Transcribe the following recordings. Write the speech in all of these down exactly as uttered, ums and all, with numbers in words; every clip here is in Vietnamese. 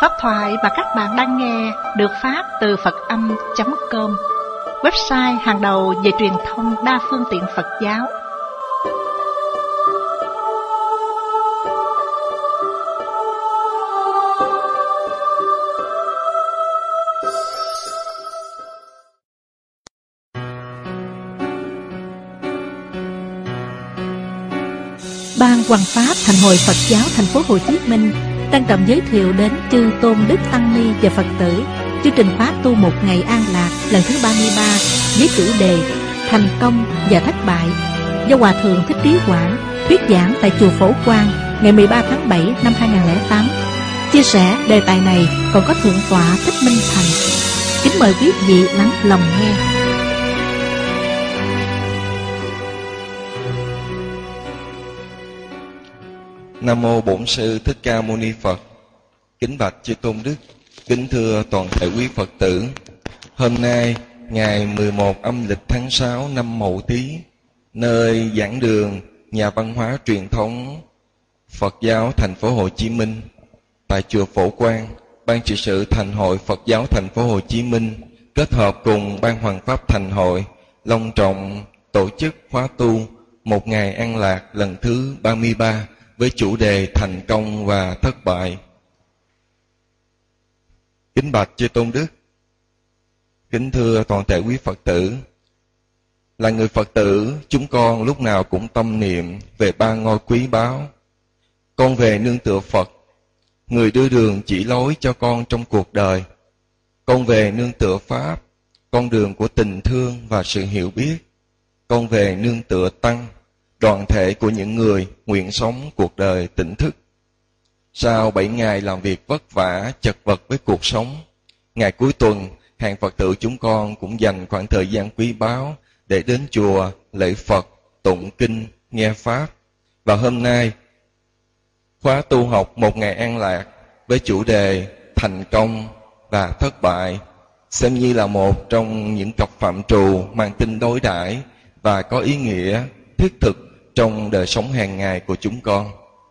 Pháp thoại mà các bạn đang nghe được phát từ Phật âm chấm com, website hàng đầu về truyền thông đa phương tiện Phật giáo. Ban Hoằng Pháp Thành hội Phật giáo Thành phố Hồ Chí Minh trân trọng giới thiệu đến chư tôn đức tăng ni và Phật tử chương trình khóa tu một ngày an lạc lần thứ ba mươi ba với chủ đề thành công và thất bại, do Hòa thượng Thích Trí Quảng thuyết giảng tại chùa Phổ Quang ngày mười ba tháng bảy năm hai nghìn không trăm lẻ tám. Chia sẻ đề tài này còn có Thượng tọa Thích Minh Thành. Kính mời quý vị lắng lòng nghe. Nam mô Bổn Sư Thích Ca Mâu Ni Phật. Kính bạch chư tôn đức, kính thưa toàn thể quý Phật tử. Hôm nay ngày mười một âm lịch tháng sáu năm Mậu Tý, nơi giảng đường nhà văn hóa truyền thống Phật giáo Thành phố Hồ Chí Minh, tại chùa Phổ Quang, Ban trị sự Thành hội Phật giáo Thành phố Hồ Chí Minh kết hợp cùng Ban Hoằng Pháp Thành hội long trọng tổ chức khóa tu một ngày an lạc lần thứ ba mươi ba với chủ đề thành công và thất bại. Kính bạch chư tôn đức, kính thưa toàn thể quý Phật tử. Là người Phật tử, chúng con lúc nào cũng tâm niệm về ba ngôi quý báu. Con về nương tựa Phật, người đưa đường chỉ lối cho con trong cuộc đời. Con về nương tựa Pháp, con đường của tình thương và sự hiểu biết. Con về nương tựa Tăng, đoàn thể của những người nguyện sống cuộc đời tỉnh thức. Sau bảy ngày làm việc vất vả, chật vật với cuộc sống, ngày cuối tuần, hàng Phật tử chúng con cũng dành khoảng thời gian quý báu để đến chùa lễ Phật, tụng kinh, nghe Pháp. Và hôm nay, khóa tu học một ngày an lạc với chủ đề thành công và thất bại, xem như là một trong những cặp phạm trù mang tính đối đãi và có ý nghĩa thiết thực trong đời sống hàng ngày của chúng con.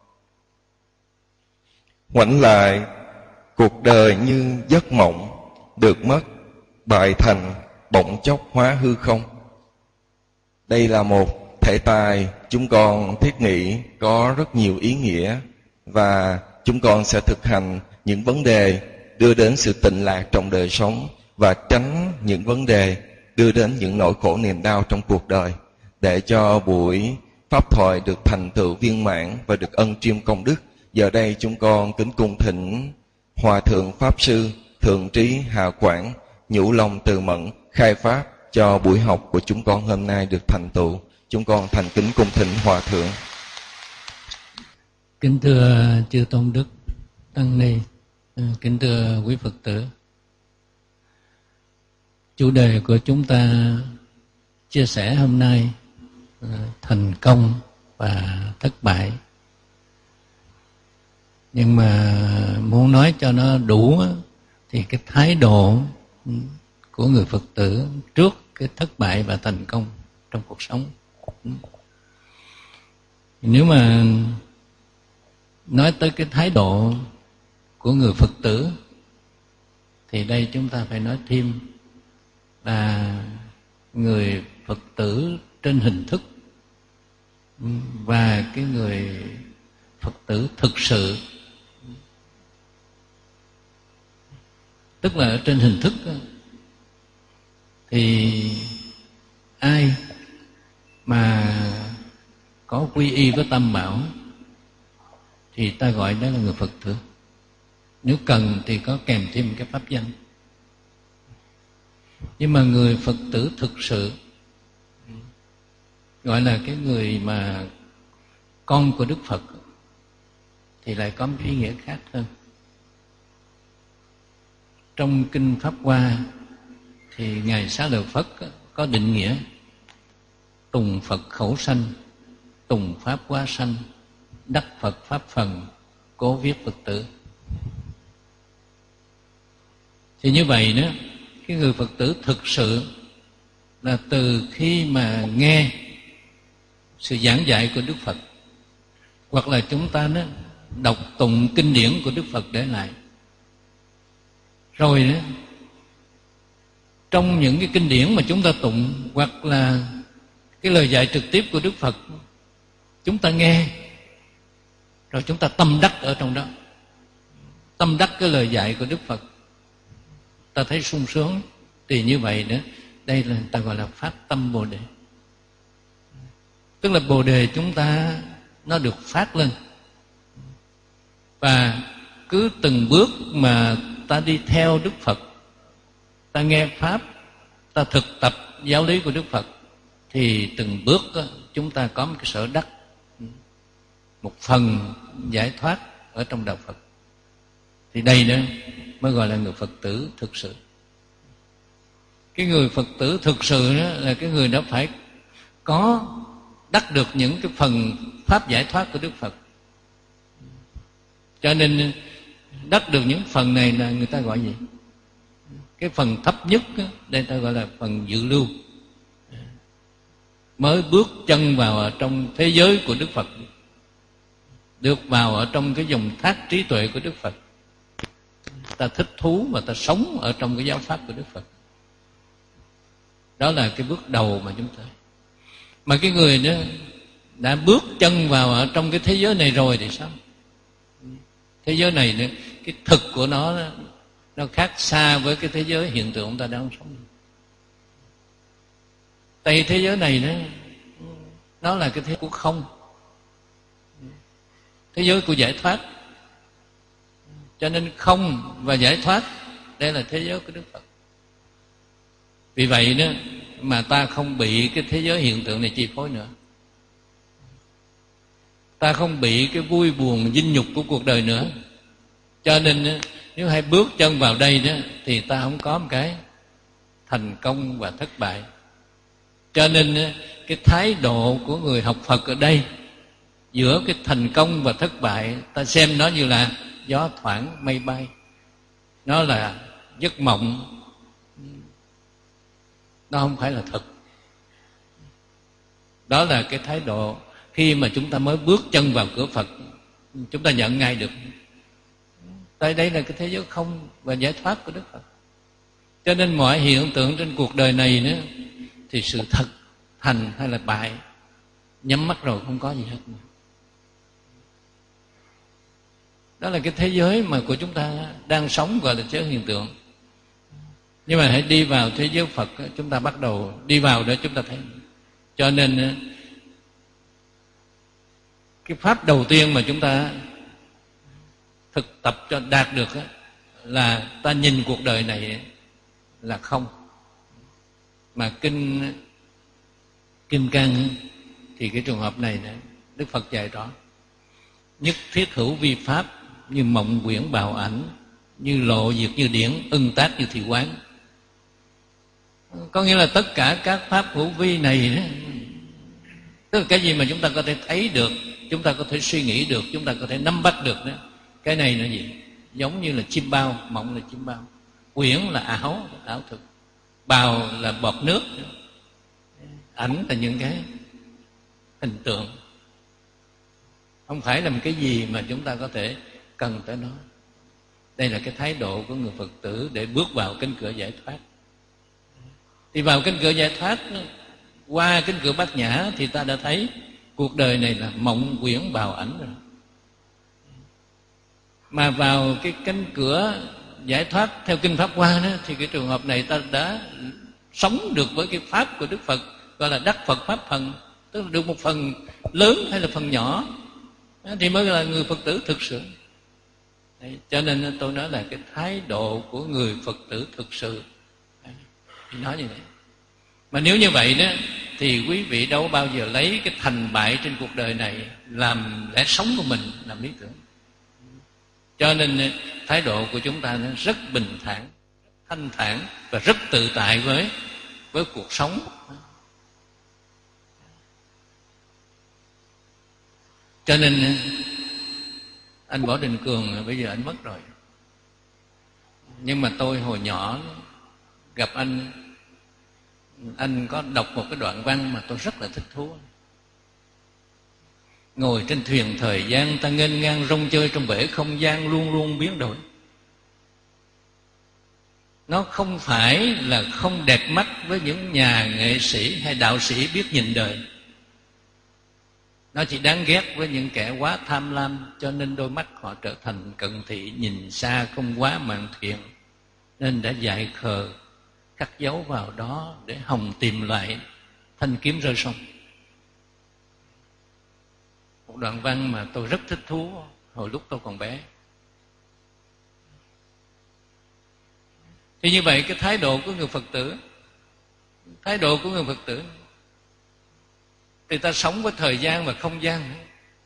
Ngoảnh lại, cuộc đời như giấc mộng, được mất, bại thành, bỗng chốc hóa hư không. Đây là một thể tài chúng con thiết nghĩ có rất nhiều ý nghĩa, và chúng con sẽ thực hành những vấn đề đưa đến sự tịnh lạc trong đời sống và tránh những vấn đề đưa đến những nỗi khổ niềm đau trong cuộc đời, để cho buổi pháp thoại được thành tựu viên mãn và được ân chiêm công đức. Giờ đây chúng con kính cung thỉnh Hòa thượng Pháp Sư Thượng Trí Hạ Quảng nhũ lòng từ mẫn khai pháp cho buổi học của chúng con hôm nay được thành tựu. Chúng con thành kính cung thỉnh Hòa thượng. Kính thưa chư tôn đức tăng ni, kính thưa quý Phật tử. Chủ đề của chúng ta chia sẻ hôm nay là thành công và thất bại. Nhưng mà muốn nói cho nó đủ thì cái thái độ của người Phật tử trước cái thất bại và thành công trong cuộc sống. Nếu mà nói tới cái thái độ của người Phật tử thì đây chúng ta phải nói thêm là người Phật tử trên hình thức và cái người Phật tử thực sự. Tức là ở trên hình thức thì ai mà có quy y với Tam Bảo thì ta gọi đó là người Phật tử. Nếu cần thì có kèm thêm cái pháp danh. Nhưng mà người Phật tử thực sự, gọi là cái người mà con của Đức Phật, thì lại có một ý nghĩa khác hơn. Trong Kinh Pháp Hoa thì Ngài Xá Lợi Phất có định nghĩa: tùng Phật khẩu sanh, tùng Pháp hóa sanh, đắc Phật pháp phần, cố viết Phật tử. Thì như vậy đó, cái người Phật tử thực sự là từ khi mà nghe sự giảng dạy của Đức Phật, hoặc là chúng ta đó đọc tụng kinh điển của Đức Phật để lại, Rồi đó, trong những cái kinh điển mà chúng ta tụng, hoặc là cái lời dạy trực tiếp của Đức Phật, chúng ta nghe rồi chúng ta tâm đắc ở trong đó, tâm đắc cái lời dạy của Đức Phật, ta thấy sung sướng. Thì như vậy nữa, đây là người ta gọi là phát tâm Bồ Đề. Tức là Bồ Đề chúng ta nó được phát lên, và cứ từng bước mà ta đi theo Đức Phật, ta nghe Pháp, ta thực tập giáo lý của Đức Phật, thì từng bước đó, chúng ta có một cái sở đắc, một phần giải thoát ở trong đạo Phật. Thì đây đó mới gọi là người Phật tử thực sự. Cái người Phật tử thực sự đó là cái người đó phải có đắc được những cái phần pháp giải thoát của Đức Phật. Cho nên đắc được những phần này là người ta gọi gì? Cái phần thấp nhất đó, đây ta gọi là phần dự lưu, mới bước chân vào ở trong thế giới của Đức Phật, được vào ở trong cái dòng thác trí tuệ của Đức Phật. Ta thích thú và ta sống ở trong cái giáo pháp của Đức Phật. Đó là cái bước đầu mà chúng ta. Mà cái người đó đã bước chân vào ở trong cái thế giới này rồi thì sao? Thế giới này nữa, cái thực của nó nó khác xa với cái thế giới hiện tượng chúng ta đang sống. Tại thế giới này nó nó là cái thế của không, thế giới của giải thoát. Cho nên không và giải thoát, đây là thế giới của Đức Phật. Vì vậy đó mà ta không bị cái thế giới hiện tượng này chi phối nữa. Ta không bị cái vui buồn dinh nhục của cuộc đời nữa. Cho nên nếu hai bước chân vào đây đó, thì ta không có một cái thành công và thất bại. Cho nên cái thái độ của người học Phật ở đây, giữa cái thành công và thất bại, ta xem nó như là gió thoảng mây bay, nó là giấc mộng, nó không phải là thật. Đó là cái thái độ khi mà chúng ta mới bước chân vào cửa Phật, chúng ta nhận ngay được tại đây là cái thế giới không và giải thoát của Đức Phật. Cho nên mọi hiện tượng trên cuộc đời này nữa thì sự thật, thành hay là bại, nhắm mắt rồi không có gì hết nữa. Đó là cái thế giới mà của chúng ta đang sống, gọi là thế giới hiện tượng. Nhưng mà hãy đi vào thế giới Phật, chúng ta bắt đầu đi vào đó chúng ta thấy. Cho nên cái pháp đầu tiên mà chúng ta thực tập cho đạt được là ta nhìn cuộc đời này là không. Mà kinh Kim Cang thì cái trường hợp này Đức Phật dạy rõ: nhất thiết hữu vi pháp, như mộng quyển bào ảnh, như lộ diệt như điển, ưng tác như thị quán. Có nghĩa là tất cả các pháp hữu vi này đó, tức là cái gì mà chúng ta có thể thấy được, chúng ta có thể suy nghĩ được, chúng ta có thể nắm bắt được đó. Cái này là gì? Giống như là chim bao, mộng là chim bao, quyển là ảo, ảo thực, bào là bọt nước, ảnh là những cái hình tượng, không phải là một cái gì mà chúng ta có thể cần tới nó. Đây là cái thái độ của người Phật tử để bước vào cánh cửa giải thoát. Thì vào cánh cửa giải thoát, qua cánh cửa bát nhã, thì ta đã thấy cuộc đời này là mộng quyển bào ảnh rồi. Mà vào cái cánh cửa giải thoát theo kinh Pháp Hoa đó, thì cái trường hợp này ta đã sống được với cái pháp của Đức Phật, gọi là đắc Phật pháp phần, tức là được một phần lớn hay là phần nhỏ, thì mới là người Phật tử thực sự. Đấy, cho nên tôi nói là cái thái độ của người Phật tử thực sự. Đấy, thì nói như vậy. Mà nếu như vậy đó, thì quý vị đâu bao giờ lấy cái thành bại trên cuộc đời này làm lẽ sống của mình, làm lý tưởng. Cho nên thái độ của chúng ta nó rất bình thản, thanh thản và rất tự tại với với cuộc sống. Cho nên anh Võ Đình Cường bây giờ anh mất rồi, nhưng mà tôi hồi nhỏ gặp anh, anh có đọc một cái đoạn văn mà tôi rất là thích thú. Ngồi trên thuyền thời gian, ta nghênh ngang rong chơi trong bể không gian luôn luôn biến đổi. nó không phải là không đẹp mắt với những nhà nghệ sĩ hay đạo sĩ biết nhìn đời. Nó chỉ đáng ghét với những kẻ quá tham lam, cho nên đôi mắt họ trở thành cận thị, nhìn xa không quá mạn thiện, nên đã dại khờ khắc dấu vào đó để hòng tìm lại thanh kiếm rơi sông. Một đoạn văn mà tôi rất thích thú hồi lúc tôi còn bé. Thì như vậy cái thái độ của người Phật tử, thái độ của người Phật tử thì ta sống với thời gian và không gian.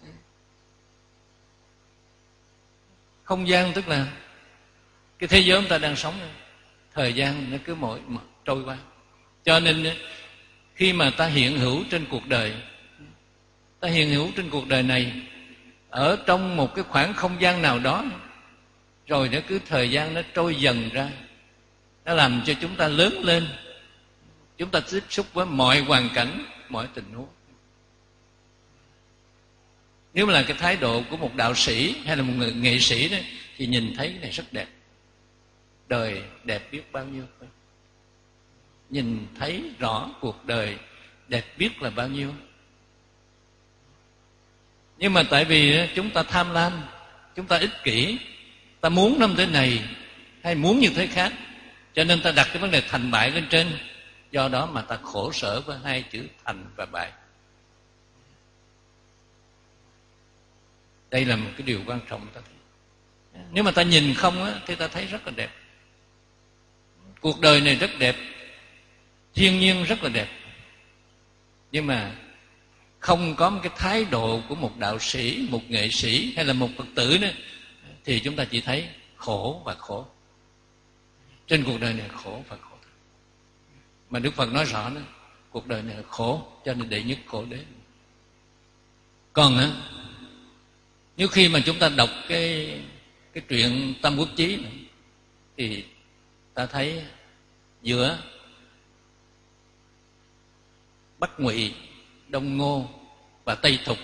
Không gian tức là cái thế giới chúng ta đang sống, thời gian nó cứ mỗi trôi qua. Cho nên khi mà ta hiện hữu trên cuộc đời, ta hiện hữu trên cuộc đời này ở trong một cái khoảng không gian nào đó, rồi nó cứ thời gian nó trôi dần ra, nó làm cho chúng ta lớn lên, chúng ta tiếp xúc với mọi hoàn cảnh, mọi tình huống. Nếu mà là cái thái độ của một đạo sĩ hay là một người nghệ sĩ đó, thì nhìn thấy cái này rất đẹp. Đời đẹp biết bao nhiêu, nhìn thấy rõ cuộc đời đẹp biết là bao nhiêu. Nhưng mà tại vì chúng ta tham lam, chúng ta ích kỷ, ta muốn năm thế này hay muốn như thế khác, cho nên ta đặt cái vấn đề thành bại lên trên. Do đó mà ta khổ sở với hai chữ thành và bại. Đây là một cái điều quan trọng ta thấy. Nếu mà ta nhìn không á, thì ta thấy rất là đẹp. Cuộc đời này rất đẹp, thiên nhiên rất là đẹp. Nhưng mà không có một cái thái độ của một đạo sĩ, một nghệ sĩ hay là một Phật tử nữa, thì chúng ta chỉ thấy khổ và khổ. Trên cuộc đời này khổ và khổ. Mà Đức Phật nói rõ đó, cuộc đời này là khổ, cho nên đệ nhất khổ đế. Còn á, nếu khi mà chúng ta đọc cái cái truyện Tam Quốc Chí này, thì ta thấy giữa Bắc Ngụy, Đông Ngô và Tây Thục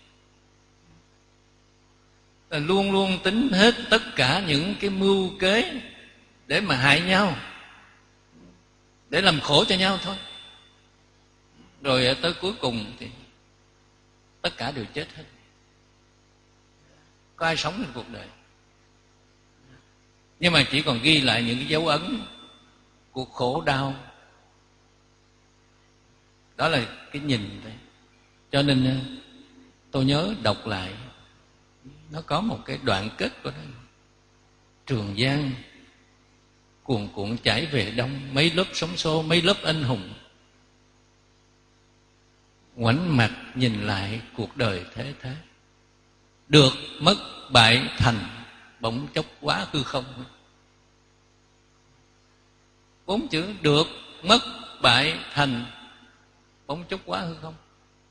là luôn luôn tính hết tất cả những cái mưu kế để mà hại nhau, để làm khổ cho nhau thôi. Rồi tới cuối cùng thì tất cả đều chết hết. Có ai sống trên cuộc đời. Nhưng mà chỉ còn ghi lại những cái dấu ấn của khổ đau. Đó là cái nhìn thôi. Cho nên tôi nhớ đọc lại, nó có một cái đoạn kết của nó. Trường Giang cuồn cuộn chảy về đông, mấy lớp sóng xô, mấy lớp anh hùng. Ngoảnh mặt nhìn lại cuộc đời thế thế, được mất bại thành, bỗng chốc quá hư không. Bốn chữ được mất bại thành, bỗng chốc quá hư không.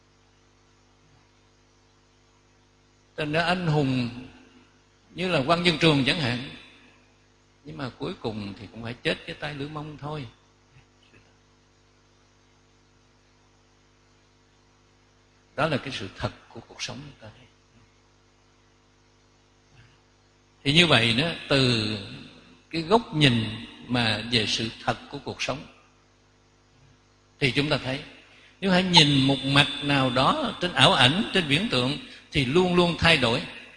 Thành ra anh hùng như là Quan Nhân Trường chẳng hạn, nhưng mà cuối cùng thì cũng phải chết cái tay lưỡi mông thôi. Đó là cái sự thật của cuộc sống chúng ta. Thì như vậy đó, từ cái góc nhìn mà về sự thật của cuộc sống, thì chúng ta thấy nếu hãy nhìn một mặt nào đó trên ảo ảnh, trên viễn tượng, thì luôn luôn thay đổi.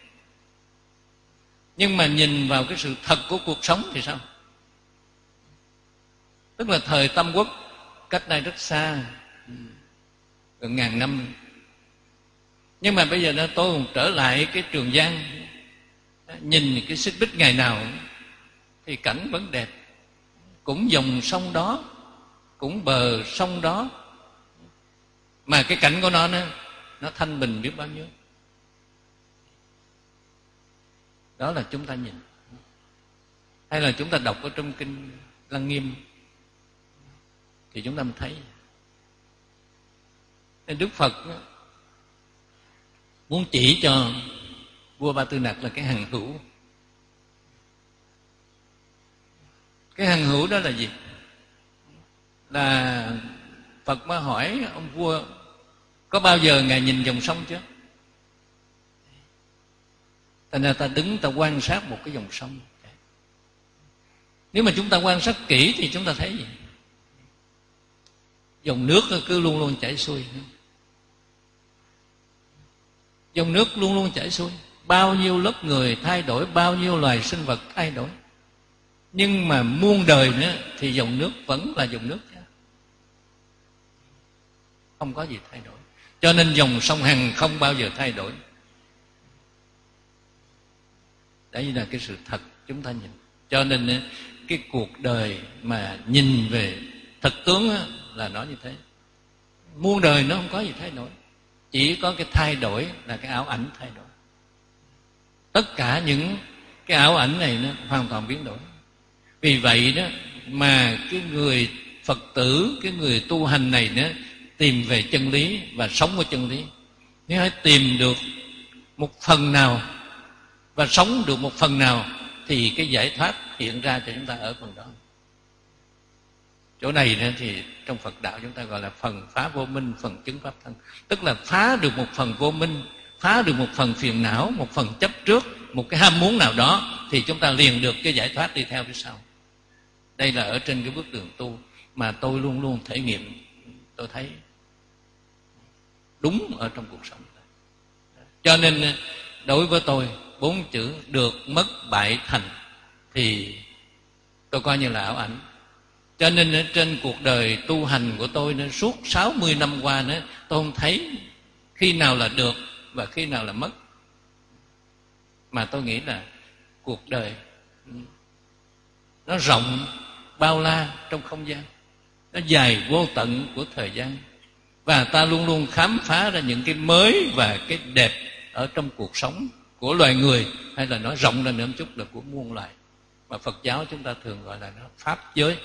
Nhưng mà nhìn vào cái sự thật của cuộc sống thì sao? Tức là thời Tam Quốc cách đây rất xa, gần ngàn năm. Nhưng mà bây giờ đó tôi trở lại cái Trường Giang, nhìn cái xích bích ngày nào thì cảnh vẫn đẹp. Cũng dòng sông đó, cũng bờ sông đó, mà cái cảnh của nó nó, nó thanh bình biết bao nhiêu. Đó là chúng ta nhìn. Hay là chúng ta đọc ở trong kinh Lăng Nghiêm thì chúng ta mới thấy. Nên Đức Phật muốn chỉ cho vua Ba Tư Nặc là cái hằng hữu. Cái hằng hữu đó là gì? Là Phật mới hỏi ông vua, có bao giờ ngài nhìn dòng sông chưa? Thành ra ta đứng ta quan sát một cái dòng sông. Nếu mà chúng ta quan sát kỹ thì chúng ta thấy gì? Dòng nước cứ luôn luôn chảy xuôi. Dòng nước luôn luôn chảy xuôi. Bao nhiêu lớp người thay đổi, bao nhiêu loài sinh vật thay đổi, nhưng mà muôn đời nữa thì dòng nước vẫn là dòng nước chứ, không có gì thay đổi. Cho nên dòng sông Hằng không bao giờ thay đổi. Đấy là cái sự thật chúng ta nhìn. Cho nên cái cuộc đời mà nhìn về thực tướng là nó như thế. Muôn đời nó không có gì thay đổi, chỉ có cái thay đổi là cái ảo ảnh thay đổi. Tất cả những cái ảo ảnh này nó hoàn toàn biến đổi. Vì vậy đó mà cái người Phật tử, cái người tu hành này đó, tìm về chân lý và sống với chân lý. Nếu hãy tìm được một phần nào và sống được một phần nào thì cái giải thoát hiện ra cho chúng ta ở phần đó. Chỗ này nữa thì trong Phật đạo chúng ta gọi là phần phá vô minh, phần chứng pháp thân. Tức là phá được một phần vô minh, phá được một phần phiền não, một phần chấp trước, một cái ham muốn nào đó, thì chúng ta liền được cái giải thoát đi theo phía sau. Đây là ở trên cái bước đường tu mà tôi luôn luôn thể nghiệm, tôi thấy đúng ở trong cuộc sống. Cho nên đối với tôi, bốn chữ được, mất, bại, thành thì tôi coi như là ảo ảnh. Cho nên ở trên cuộc đời tu hành của tôi nữa, suốt sáu mươi năm qua nữa, tôi không thấy khi nào là được và khi nào là mất. Mà tôi nghĩ là cuộc đời nó rộng bao la trong không gian, nó dài vô tận của thời gian, và ta luôn luôn khám phá ra những cái mới và cái đẹp ở trong cuộc sống của loài người, hay là nói rộng ra nữa một chút là của muôn loài, mà Phật giáo chúng ta thường gọi là nó pháp giới.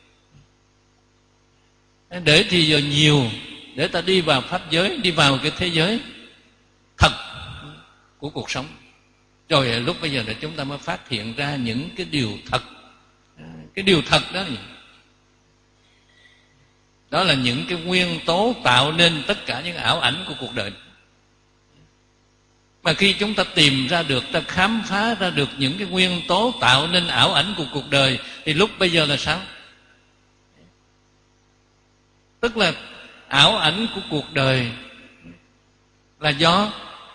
Để thì giờ nhiều, để ta đi vào pháp giới, đi vào cái thế giới thật của cuộc sống. Rồi lúc bây giờ là chúng ta mới phát hiện ra những cái điều thật. Cái điều thật đó là gì? Đó là những cái nguyên tố tạo nên tất cả những ảo ảnh của cuộc đời. Mà khi chúng ta tìm ra được, ta khám phá ra được những cái nguyên tố tạo nên ảo ảnh của cuộc đời, thì lúc bây giờ là sao? Tức là ảo ảnh của cuộc đời là do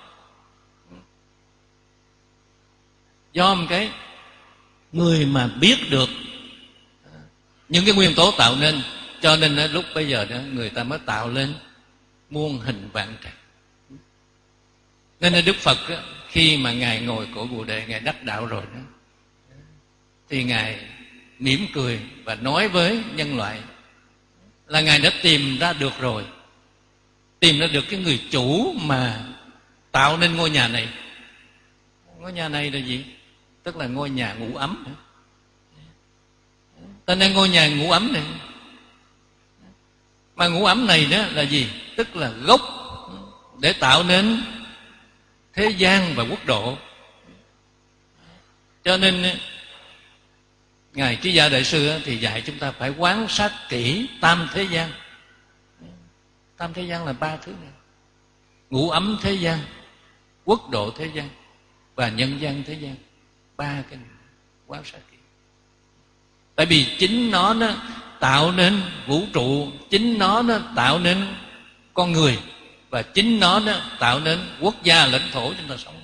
do một cái người mà biết được những cái nguyên tố tạo nên. Cho nên lúc bây giờ đó người ta mới tạo lên muôn hình vạn trạng. Nên là Đức Phật khi mà Ngài ngồi cổ Bồ Đề, Ngài đắc đạo rồi đó, thì Ngài mỉm cười và nói với nhân loại là Ngài đã tìm ra được rồi, tìm ra được cái người chủ mà tạo nên ngôi nhà này. Ngôi nhà này là gì? Tức là ngôi nhà ngủ ấm. Cho nên ngôi nhà ngủ ấm này, mà ngủ ấm này đó là gì? Tức là gốc để tạo nên thế gian và quốc độ. Cho nên Ngài Trí Gia Đại Sư thì dạy chúng ta phải quan sát kỹ tam thế gian. Tam thế gian là ba thứ này: ngủ ấm thế gian, quốc độ thế gian và nhân gian thế gian. Ba cái này quan sát kỹ. Tại vì chính nó nó tạo nên vũ trụ, chính nó nó tạo nên con người, và chính nó nó tạo nên quốc gia lãnh thổ chúng ta sống.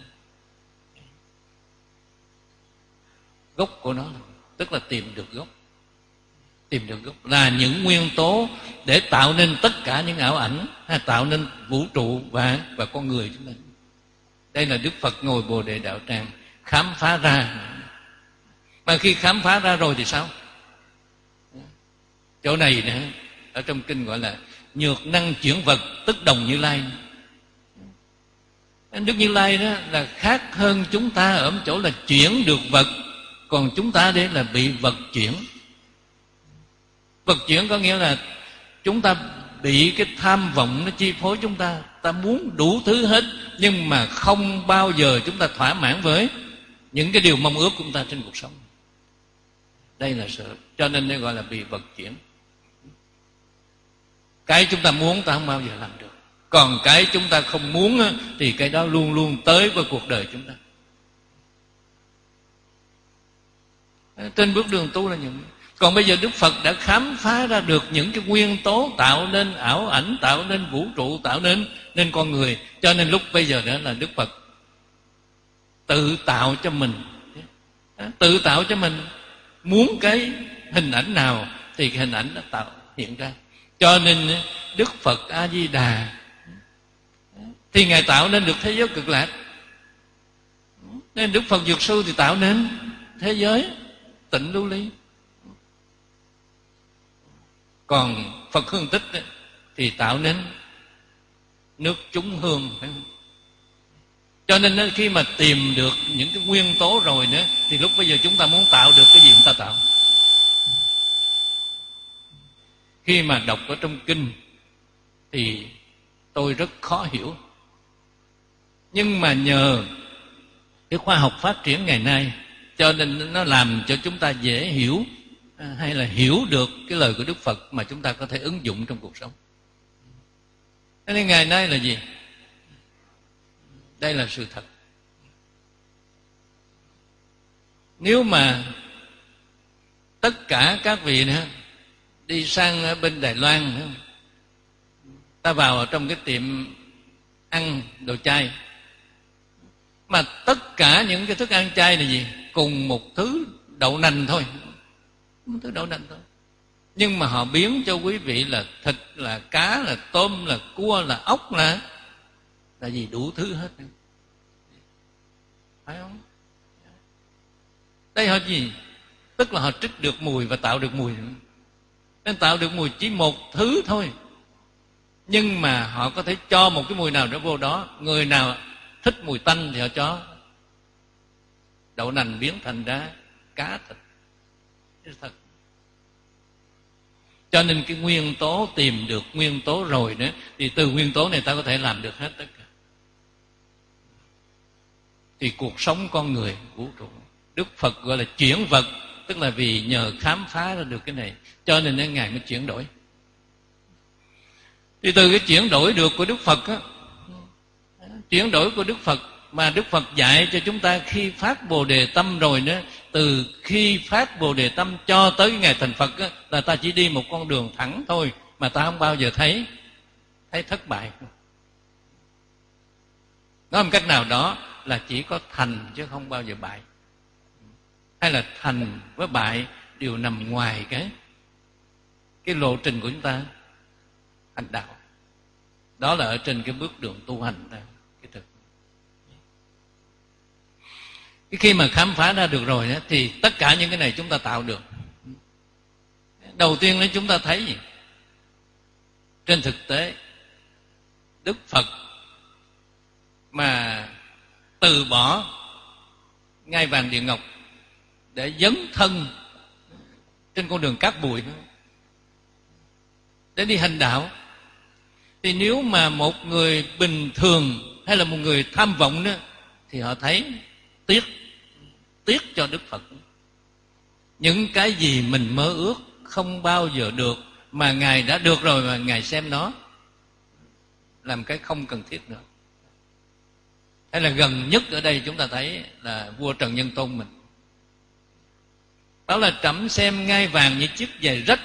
Gốc của nó tức là tìm được gốc. Tìm được gốc là những nguyên tố để tạo nên tất cả những ảo ảnh, hay tạo nên vũ trụ và và con người chúng ta. Đây là Đức Phật ngồi Bồ Đề Đạo Tràng khám phá ra. Mà khi khám phá ra rồi thì sao? Chỗ này nữa, ở trong kinh gọi là nhược năng chuyển vật, tức đồng Như Lai. Đức Như Lai đó là khác hơn chúng ta ở chỗ là chuyển được vật, còn chúng ta đây là bị vật chuyển. Vật chuyển có nghĩa là chúng ta bị cái tham vọng nó chi phối chúng ta. Ta muốn đủ thứ hết, nhưng mà không bao giờ chúng ta thỏa mãn với những cái điều mong ước của chúng ta trên cuộc sống. Đây là sự, cho nên đây gọi là bị vật chuyển. Cái chúng ta muốn ta không bao giờ làm được, còn cái chúng ta không muốn thì cái đó luôn luôn tới với cuộc đời chúng ta. Trên bước đường tu là những. Còn bây giờ Đức Phật đã khám phá ra được những cái nguyên tố tạo nên ảo ảnh, tạo nên vũ trụ, tạo nên nên con người. Cho nên lúc bây giờ đó là Đức Phật tự tạo cho mình, tự tạo cho mình, muốn cái hình ảnh nào thì cái hình ảnh nó tạo hiện ra. Cho nên Đức Phật A Di Đà thì Ngài tạo nên được thế giới cực lạc. Nên Đức Phật Dược Sư thì tạo nên thế giới Tịnh Lưu Ly. Còn Phật Hương Tích thì tạo nên nước chúng hương. Cho nên khi mà tìm được những cái nguyên tố rồi nữa, thì lúc bây giờ chúng ta muốn tạo được cái gì chúng ta tạo. Khi mà đọc ở trong kinh thì tôi rất khó hiểu, nhưng mà nhờ cái khoa học phát triển ngày nay, cho nên nó làm cho chúng ta dễ hiểu, hay là hiểu được cái lời của Đức Phật mà chúng ta có thể ứng dụng trong cuộc sống. Thế nên ngày nay là gì? Đây là sự thật. Nếu mà tất cả các vị nữa đi sang bên Đài Loan nữa, ta vào trong cái tiệm ăn đồ chay, mà tất cả những cái thức ăn chay là gì? Cùng một thứ đậu nành thôi, một thứ đậu nành thôi, nhưng mà họ biến cho quý vị là thịt, là cá, là tôm, là cua, là ốc, là là gì? Đủ thứ hết, phải không? Đây họ gì? Tức là họ trích được mùi và tạo được mùi. Nên tạo được mùi chỉ một thứ thôi, nhưng mà họ có thể cho một cái mùi nào đó vô đó. Người nào thích mùi tanh thì họ cho đậu nành biến thành ra cá thịt. Thật. Cho nên cái nguyên tố, tìm được nguyên tố rồi nữa, thì từ nguyên tố này ta có thể làm được hết tất cả. Thì cuộc sống con người, vũ trụ, Đức Phật gọi là chuyển vật, tức là vì nhờ khám phá ra được cái này, cho nên Ngài mới chuyển đổi. Thì từ cái chuyển đổi được của Đức Phật á, chuyển đổi của Đức Phật mà Đức Phật dạy cho chúng ta khi phát Bồ Đề Tâm rồi nữa, từ khi phát Bồ Đề Tâm cho tới ngày thành Phật á, là ta chỉ đi một con đường thẳng thôi, mà ta không bao giờ thấy thấy thất bại. Nói một cách nào đó là chỉ có thành chứ không bao giờ bại, hay là thành với bại đều nằm ngoài cái cái lộ trình của chúng ta hành đạo. Đó là ở trên cái bước đường tu hành ta, cái thực. Cái khi mà khám phá ra được rồi đó, thì tất cả những cái này chúng ta tạo được. Đầu tiên là chúng ta thấy gì? Trên thực tế Đức Phật mà từ bỏ ngai vàng địa ngọc để dấn thân trên con đường cát bụi để đi hành đạo, thì nếu mà một người bình thường hay là một người tham vọng đó, thì họ thấy tiếc, tiếc cho Đức Phật. Những cái gì mình mơ ước không bao giờ được, mà Ngài đã được rồi mà Ngài xem nó làm cái không cần thiết nữa. Hay là gần nhất ở đây chúng ta thấy là vua Trần Nhân Tông mình bảo là trẫm xem ngai vàng như chiếc giày rách.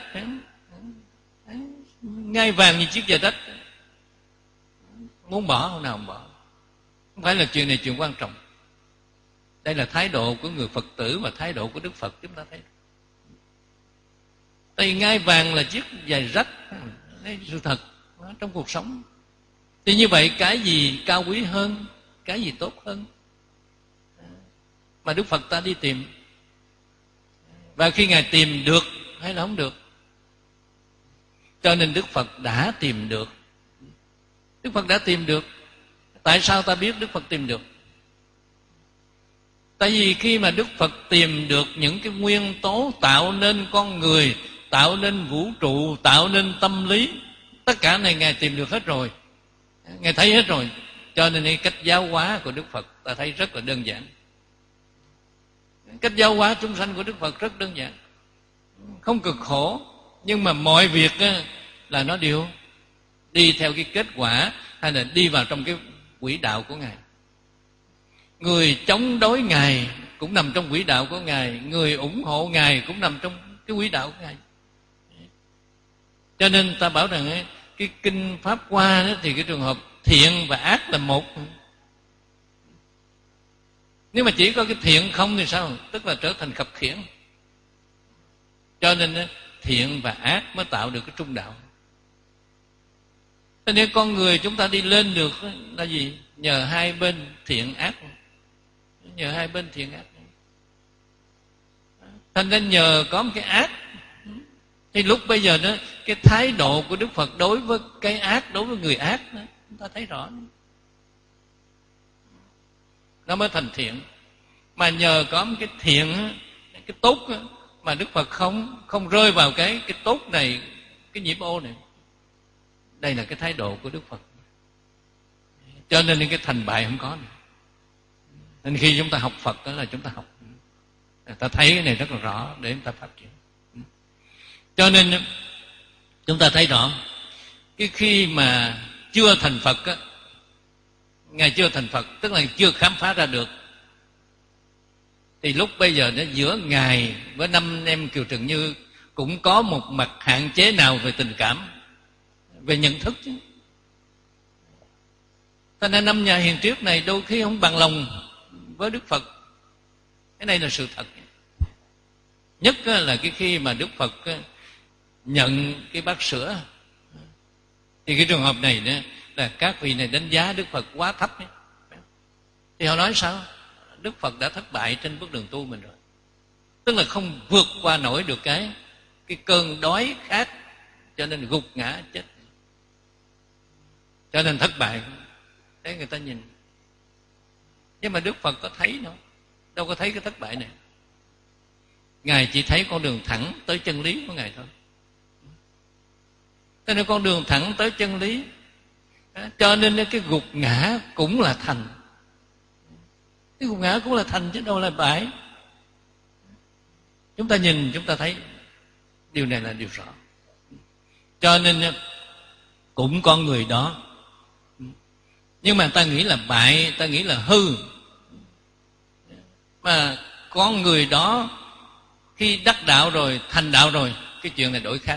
Ngai vàng như chiếc giày rách, muốn bỏ không nào không bỏ. Không phải là chuyện này chuyện quan trọng. Đây là thái độ của người Phật tử và thái độ của Đức Phật chúng ta thấy. Tại ngai vàng là chiếc giày rách, đây là sự thật trong cuộc sống. Thì như vậy cái gì cao quý hơn, cái gì tốt hơn mà Đức Phật ta đi tìm. Và khi Ngài tìm được hay là không được, cho nên Đức Phật đã tìm được. Đức Phật đã tìm được. Tại sao ta biết Đức Phật tìm được? Tại vì khi mà Đức Phật tìm được những cái nguyên tố tạo nên con người, tạo nên vũ trụ, tạo nên tâm lý, tất cả này Ngài tìm được hết rồi, Ngài thấy hết rồi. Cho nên cái cách giáo hóa của Đức Phật ta thấy rất là đơn giản. Cách giáo hóa chúng sanh của Đức Phật rất đơn giản, không cực khổ, nhưng mà mọi việc là nó đều đi theo cái kết quả, hay là đi vào trong cái quỹ đạo của Ngài. Người chống đối Ngài cũng nằm trong quỹ đạo của Ngài, người ủng hộ Ngài cũng nằm trong cái quỹ đạo của Ngài. Cho nên ta bảo rằng cái kinh Pháp Hoa đó, thì cái trường hợp thiện và ác là một. Nếu mà chỉ có cái thiện không thì sao? Tức là trở thành khập khiễng. Cho nên thiện và ác mới tạo được cái trung đạo. Cho nên con người chúng ta đi lên được là gì? Nhờ hai bên thiện ác. Nhờ hai bên thiện ác. Thành ra nhờ có một cái ác, thì lúc bây giờ đó, cái thái độ của Đức Phật đối với cái ác, đối với người ác đó, chúng ta thấy rõ. Nó mới thành thiện. Mà nhờ có một cái thiện, cái tốt đó, mà Đức Phật không không rơi vào cái cái tốt này, cái nhiễm ô này. Đây là cái thái độ của Đức Phật. Cho nên cái thành bại không có nữa. Nên khi chúng ta học Phật đó là chúng ta học, ta thấy cái này rất là rõ để chúng ta phát triển. Cho nên chúng ta thấy rõ cái khi mà chưa thành Phật á, Ngài chưa thành Phật, tức là chưa khám phá ra được, thì lúc bây giờ đó, giữa Ngài với năm em Kiều Trần Như cũng có một mặt hạn chế nào về tình cảm, về nhận thức chứ. Cho nên năm nhà hiền triết này đôi khi không bằng lòng với Đức Phật. Cái này là sự thật. Nhất là cái khi mà Đức Phật nhận cái bát sữa, thì cái trường hợp này đó là các vị này đánh giá Đức Phật quá thấp ấy. Thì họ nói sao? Đức Phật đã thất bại trên bước đường tu mình rồi. Tức là không vượt qua nổi được cái cái cơn đói khát, cho nên gục ngã chết, cho nên thất bại. Đấy người ta nhìn. Nhưng mà Đức Phật có thấy đâu, đâu có thấy cái thất bại này. Ngài chỉ thấy con đường thẳng tới chân lý của Ngài thôi. Cho nên con đường thẳng tới chân lý, cho nên cái gục ngã cũng là thành. Cái gục ngã cũng là thành chứ đâu là bại. Chúng ta nhìn chúng ta thấy điều này là điều rõ. Cho nên cũng con người đó, nhưng mà ta nghĩ là bại, ta nghĩ là hư. Mà con người đó khi đắc đạo rồi, thành đạo rồi, cái chuyện này đổi khác.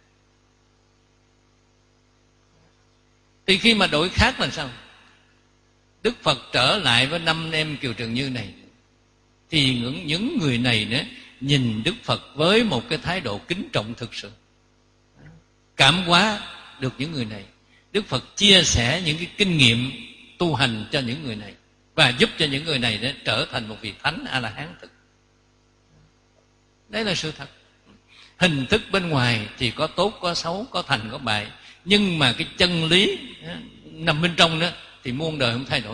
Thì khi mà đổi khác là sao? Đức Phật trở lại với năm em Kiều Trần Như này, thì những, những người này nữa nhìn Đức Phật với một cái thái độ kính trọng thực sự, cảm hóa được những người này. Đức Phật chia sẻ những cái kinh nghiệm tu hành cho những người này, và giúp cho những người này đó trở thành một vị thánh A-la-hán thực. Đấy là sự thật. Hình thức bên ngoài thì có tốt, có xấu, có thành, có bại, nhưng mà cái chân lý nằm bên trong đó thì muôn đời không thay đổi.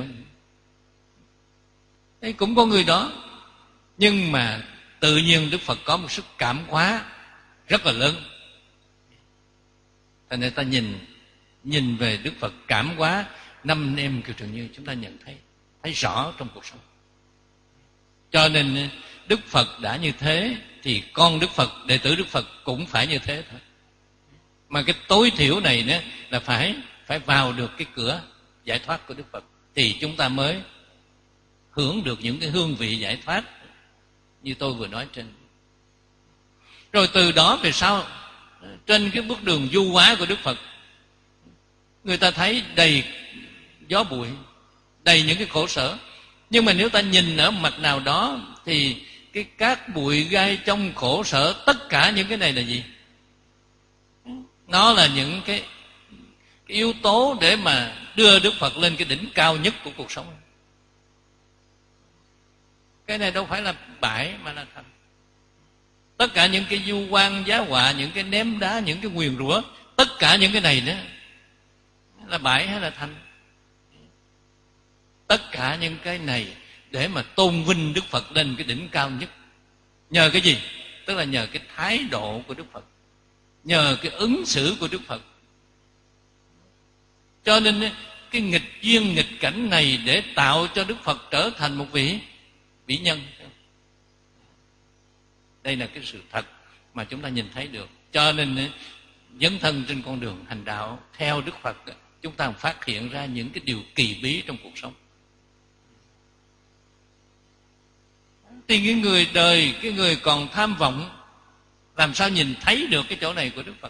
Đấy, cũng có người đó, nhưng mà tự nhiên Đức Phật có một sức cảm hóa rất là lớn. Thành nên ta nhìn nhìn về Đức Phật cảm hóa năm em Kiều Trần Như, chúng ta nhận thấy thấy rõ trong cuộc sống. Cho nên Đức Phật đã như thế thì con Đức Phật, đệ tử Đức Phật cũng phải như thế thôi. Mà cái tối thiểu này nữa là phải phải vào được cái cửa giải thoát của Đức Phật, thì chúng ta mới hưởng được những cái hương vị giải thoát như tôi vừa nói trên. Rồi từ đó về sau, trên cái bước đường du hóa của Đức Phật, người ta thấy đầy gió bụi, đầy những cái khổ sở. Nhưng mà nếu ta nhìn ở mặt nào đó thì cái cát bụi gai trong khổ sở, tất cả những cái này là gì? Nó là những cái, cái yếu tố để mà đưa Đức Phật lên cái đỉnh cao nhất của cuộc sống. Cái này đâu phải là bại mà là thành. Tất cả những cái du quan giá họa, những cái ném đá, những cái nguyền rủa, tất cả những cái này đó là bại hay là thành? Tất cả những cái này để mà tôn vinh Đức Phật lên cái đỉnh cao nhất. Nhờ cái gì? Tức là nhờ cái thái độ của Đức Phật, nhờ cái ứng xử của Đức Phật. Cho nên cái nghịch duyên nghịch cảnh này để tạo cho Đức Phật trở thành một vị vĩ nhân. Đây là cái sự thật mà chúng ta nhìn thấy được. Cho nên dấn thân trên con đường hành đạo theo Đức Phật, chúng ta phát hiện ra những cái điều kỳ bí trong cuộc sống. Thì cái người đời, cái người còn tham vọng, làm sao nhìn thấy được cái chỗ này của Đức Phật?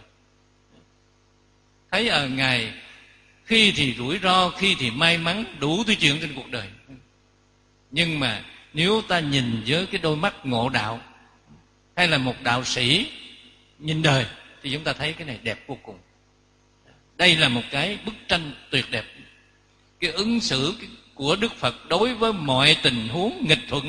Thấy ở Ngài khi thì rủi ro, khi thì may mắn, đủ thứ chuyện trên cuộc đời. Nhưng mà nếu ta nhìn với cái đôi mắt ngộ đạo, hay là một đạo sĩ nhìn đời, thì chúng ta thấy cái này đẹp vô cùng. Đây là một cái bức tranh tuyệt đẹp. Cái ứng xử của Đức Phật đối với mọi tình huống nghịch thuận.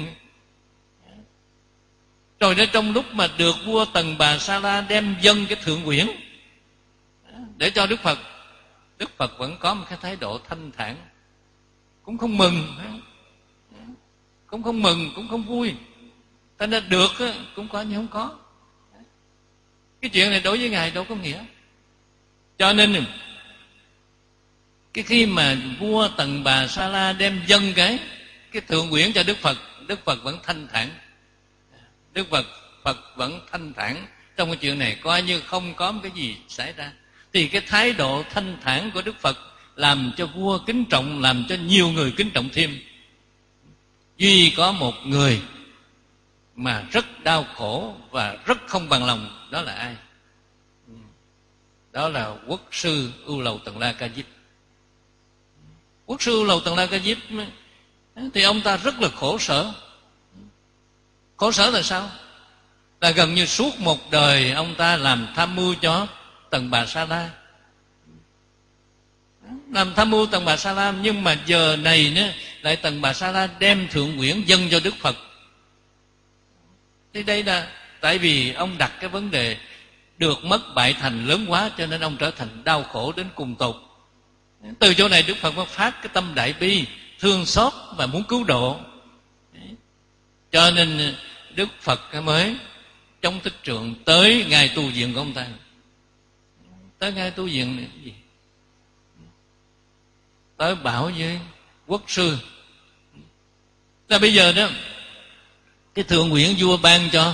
Rồi đó, trong lúc mà được vua Tần Bà Sa La đem dâng cái thượng quyển để cho Đức Phật, Đức Phật vẫn có một cái thái độ thanh thản, cũng không mừng, cũng không mừng, cũng không vui. Ta đã được cũng có nhưng không có. Cái chuyện này đối với Ngài đâu có nghĩa. Cho nên cái khi mà vua Tần Bà Sa La đem dâng cái cái thượng quyển cho Đức Phật, Đức Phật vẫn thanh thản. Đức Phật Phật vẫn thanh thản trong cái chuyện này, coi như không có một cái gì xảy ra. Thì cái thái độ thanh thản của Đức Phật làm cho vua kính trọng, làm cho nhiều người kính trọng thêm. Duy có một người mà rất đau khổ và rất không bằng lòng, đó là ai? Đó là Quốc sư Ưu Lầu Tần La Ca Diếp. Quốc sư Ưu Lầu Tần La Ca Diếp thì ông ta rất là khổ sở. Khổ sở là sao? Là gần như suốt một đời ông ta làm tham mưu cho Tần Bà Sa La, làm tham mưu Tần Bà Sa La. Nhưng mà giờ này nữa lại Tần Bà Sa La đem thượng quyển dâng cho Đức Phật. Thì đây là tại vì ông đặt cái vấn đề được mất bại thành lớn quá, cho nên ông trở thành đau khổ đến cùng tột. Từ chỗ này Đức Phật mới phát cái tâm đại bi, thương xót và muốn cứu độ. Cho nên Đức Phật mới trong Tích Trượng tới ngày tu viện của ông ta. Tới ngày tu viện này cái gì? Tới bảo với quốc sư là bây giờ đó, cái thượng quyển vua ban cho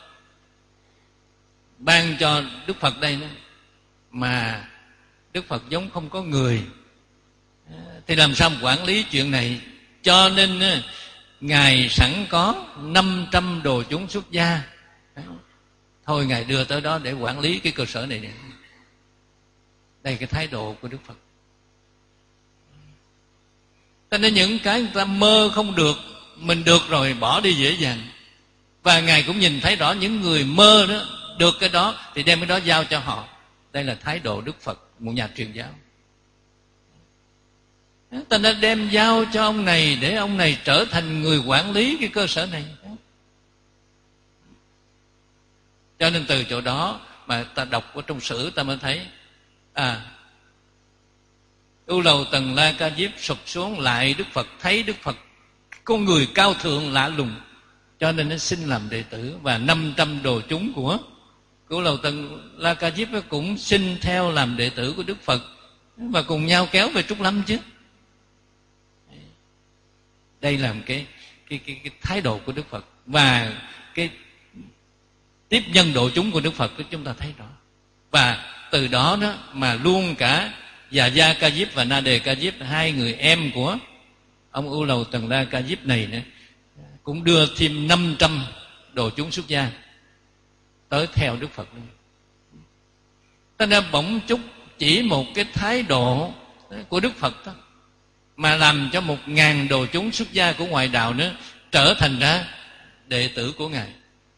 ban cho Đức Phật đây đó, mà Đức Phật giống không có người, thì làm sao mà quản lý chuyện này? Cho nên Ngài sẵn có năm trăm đồ chúng xuất gia, thôi Ngài đưa tới đó để quản lý cái cơ sở này này. Đây cái thái độ của Đức Phật. Cho nên những cái người ta mơ không được, mình được rồi bỏ đi dễ dàng. Và Ngài cũng nhìn thấy rõ những người mơ đó, được cái đó thì đem cái đó giao cho họ. Đây là thái độ Đức Phật, một nhà truyền giáo. Ta đã đem giao cho ông này để ông này trở thành người quản lý cái cơ sở này. Cho nên từ chỗ đó mà ta đọc ở trong sử ta mới thấy, à, Ưu Lầu Tần La Ca Diếp sụp xuống lại Đức Phật, thấy Đức Phật con người cao thượng lạ lùng, cho nên nó xin làm đệ tử. Và năm trăm đồ chúng của Ưu Lầu Tần La Ca Diếp cũng xin theo làm đệ tử của Đức Phật, và cùng nhau kéo về Trúc Lâm chứ. Đây là một cái, cái, cái, cái thái độ của Đức Phật. Và cái tiếp nhân độ chúng của Đức Phật chúng ta thấy rõ. Và từ đó đó mà luôn cả Già Gia Ca Diếp và Na Đề Ca Diếp, hai người em của ông Ưu Lầu Tần La Ca Diếp này nữa, cũng đưa thêm năm trăm đồ chúng xuất gia tới theo Đức Phật luôn. Ta nên bỗng chốc chỉ một cái thái độ của Đức Phật đó mà làm cho một ngàn đồ chúng xuất gia của ngoại đạo nữa trở thành ra đệ tử của Ngài.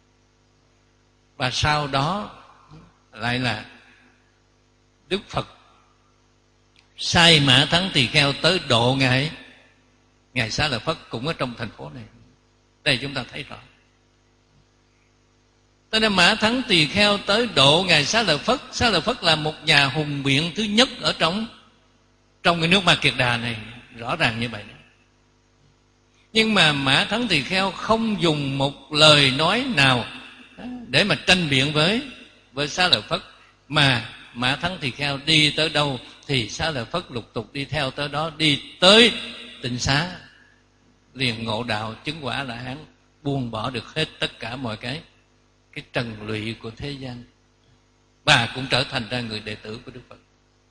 Và sau đó lại là Đức Phật sai Mã Thắng Tỳ Kheo tới độ Ngài Ngài Xá Lợi Phất cũng ở trong thành phố này. Đây chúng ta thấy rõ. Cho nên Mã Thắng Tỳ Kheo tới độ Ngài Xá Lợi Phất. Xá Lợi Phất là một nhà hùng biện thứ nhất ở trong trong cái nước Ma Kiệt Đà này, rõ ràng như vậy. Nhưng mà Mã Thắng Tỳ Kheo không dùng một lời nói nào để mà tranh biện với với Xá Lợi Phất, mà Mã Thắng Tỳ Kheo đi tới đâu thì Xá Lợi Phất lục tục đi theo tới đó, đi tới Tịnh Xá liền ngộ đạo chứng quả La Hán, buông bỏ được hết tất cả mọi cái cái trần lụy của thế gian, và cũng trở thành ra người đệ tử của Đức Phật.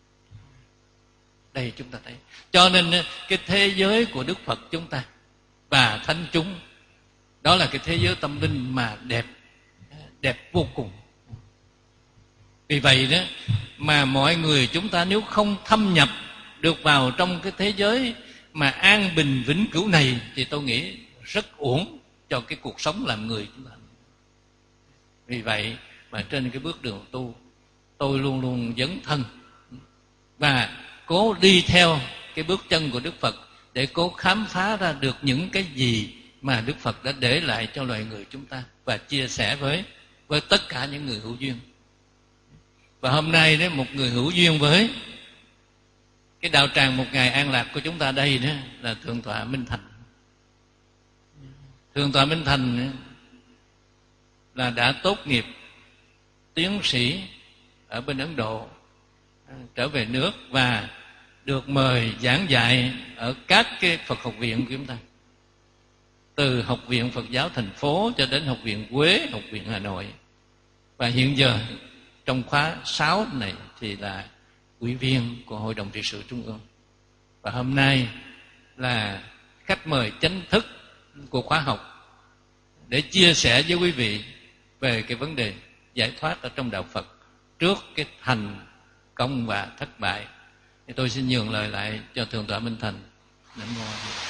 Đây chúng ta thấy. Cho nên cái thế giới của Đức Phật chúng ta và thánh chúng Đó là cái thế giới tâm linh mà đẹp, đẹp vô cùng. Vì vậy đó mà mọi người chúng ta nếu không thâm nhập được vào trong cái thế giới mà an bình vĩnh cửu này thì tôi nghĩ rất uổng cho cái cuộc sống làm người chúng ta. Vì vậy mà trên cái bước đường tu, tôi luôn luôn dấn thân và cố đi theo cái bước chân của Đức Phật để cố khám phá ra được những cái gì mà Đức Phật đã để lại cho loài người chúng ta và chia sẻ với với tất cả những người hữu duyên. Và hôm nay đó, một người hữu duyên với cái đạo tràng một ngày an lạc của chúng ta đây đó là Thượng tọa Minh Thành. Thượng tọa Minh Thành là đã tốt nghiệp tiến sĩ ở bên Ấn Độ, trở về nước và được mời giảng dạy ở các cái Phật học viện của chúng ta, từ Học viện Phật giáo thành phố cho đến Học viện Quế, Học viện Hà Nội. Và hiện giờ trong khóa sáu này thì là ủy viên của Hội đồng trị sự Trung ương. Và hôm nay là khách mời chính thức của khóa học để chia sẻ với quý vị về cái vấn đề giải thoát ở trong đạo Phật trước cái thành công và thất bại. Thì tôi xin nhường lời lại cho Thượng tọa Minh Thành. Nam mô A Di Đà.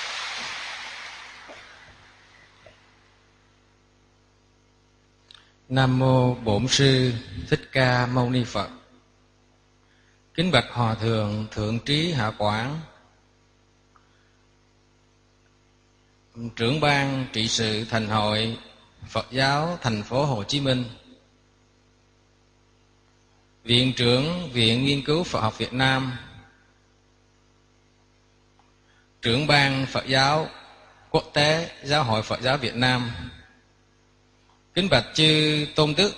Nam mô Bổn Sư Thích Ca Mâu Ni Phật. Kính bạch Hòa thượng Thượng Trí Hạ Quảng, trưởng ban trị sự Thành hội Phật giáo thành phố Hồ Chí Minh, viện trưởng Viện Nghiên cứu Phật học Việt Nam, trưởng ban Phật giáo quốc tế Giáo hội Phật giáo Việt Nam, kính bạch chư tôn đức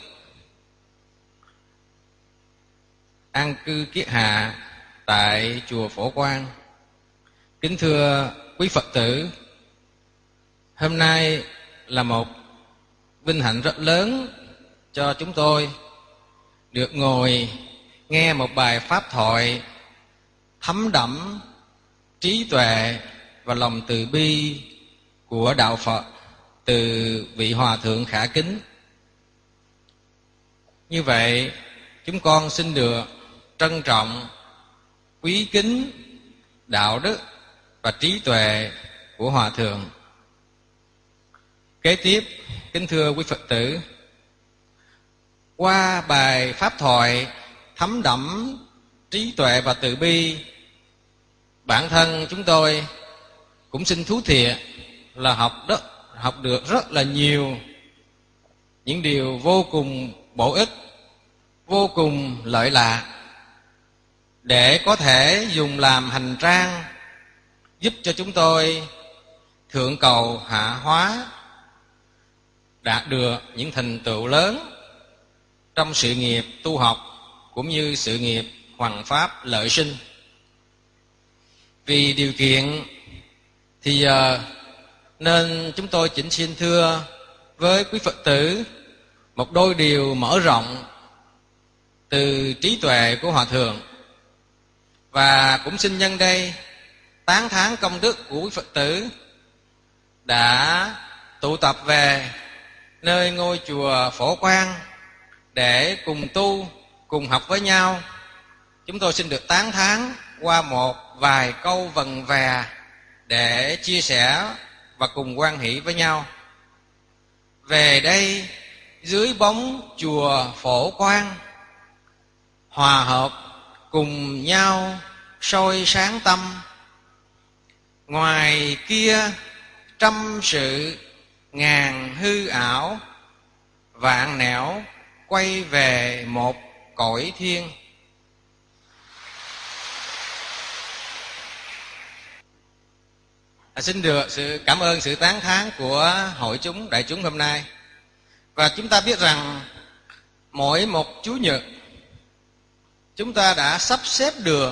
an cư kiết hạ tại chùa Phổ Quang, kính thưa quý Phật tử, hôm nay là một vinh hạnh rất lớn cho chúng tôi được ngồi nghe một bài pháp thoại thấm đẫm trí tuệ và lòng từ bi của đạo Phật từ vị Hòa thượng khả kính. Như vậy, chúng con xin được trân trọng, quý kính đạo đức và trí tuệ của Hòa thượng. Kế tiếp, kính thưa quý Phật tử, qua bài pháp thoại thấm đẫm trí tuệ và từ bi, bản thân chúng tôi cũng xin thú thiện là học rất, học được rất là nhiều những điều vô cùng bổ ích, vô cùng lợi lạc để có thể dùng làm hành trang giúp cho chúng tôi thượng cầu hạ hóa, đạt được những thành tựu lớn trong sự nghiệp tu học cũng như sự nghiệp hoằng pháp lợi sinh. Vì điều kiện thì giờ nên chúng tôi chỉ xin thưa với quý Phật tử một đôi điều mở rộng từ trí tuệ của Hòa thượng, và cũng xin nhân đây tán thán công đức của quý Phật tử đã tụ tập về nơi ngôi chùa Phổ Quang để cùng tu, cùng học với nhau. Chúng tôi xin được tán thán qua một vài câu vần vè để chia sẻ và cùng hoan hỷ với nhau. Về đây dưới bóng chùa Phổ Quang, hòa hợp cùng nhau soi sáng tâm. Ngoài kia trăm sự ngàn hư ảo, vạn nẻo quay về một cõi thiên. À, xin được sự cảm ơn sự tán thán của hội chúng đại chúng hôm nay. Và chúng ta biết rằng mỗi một Chủ nhật chúng ta đã sắp xếp được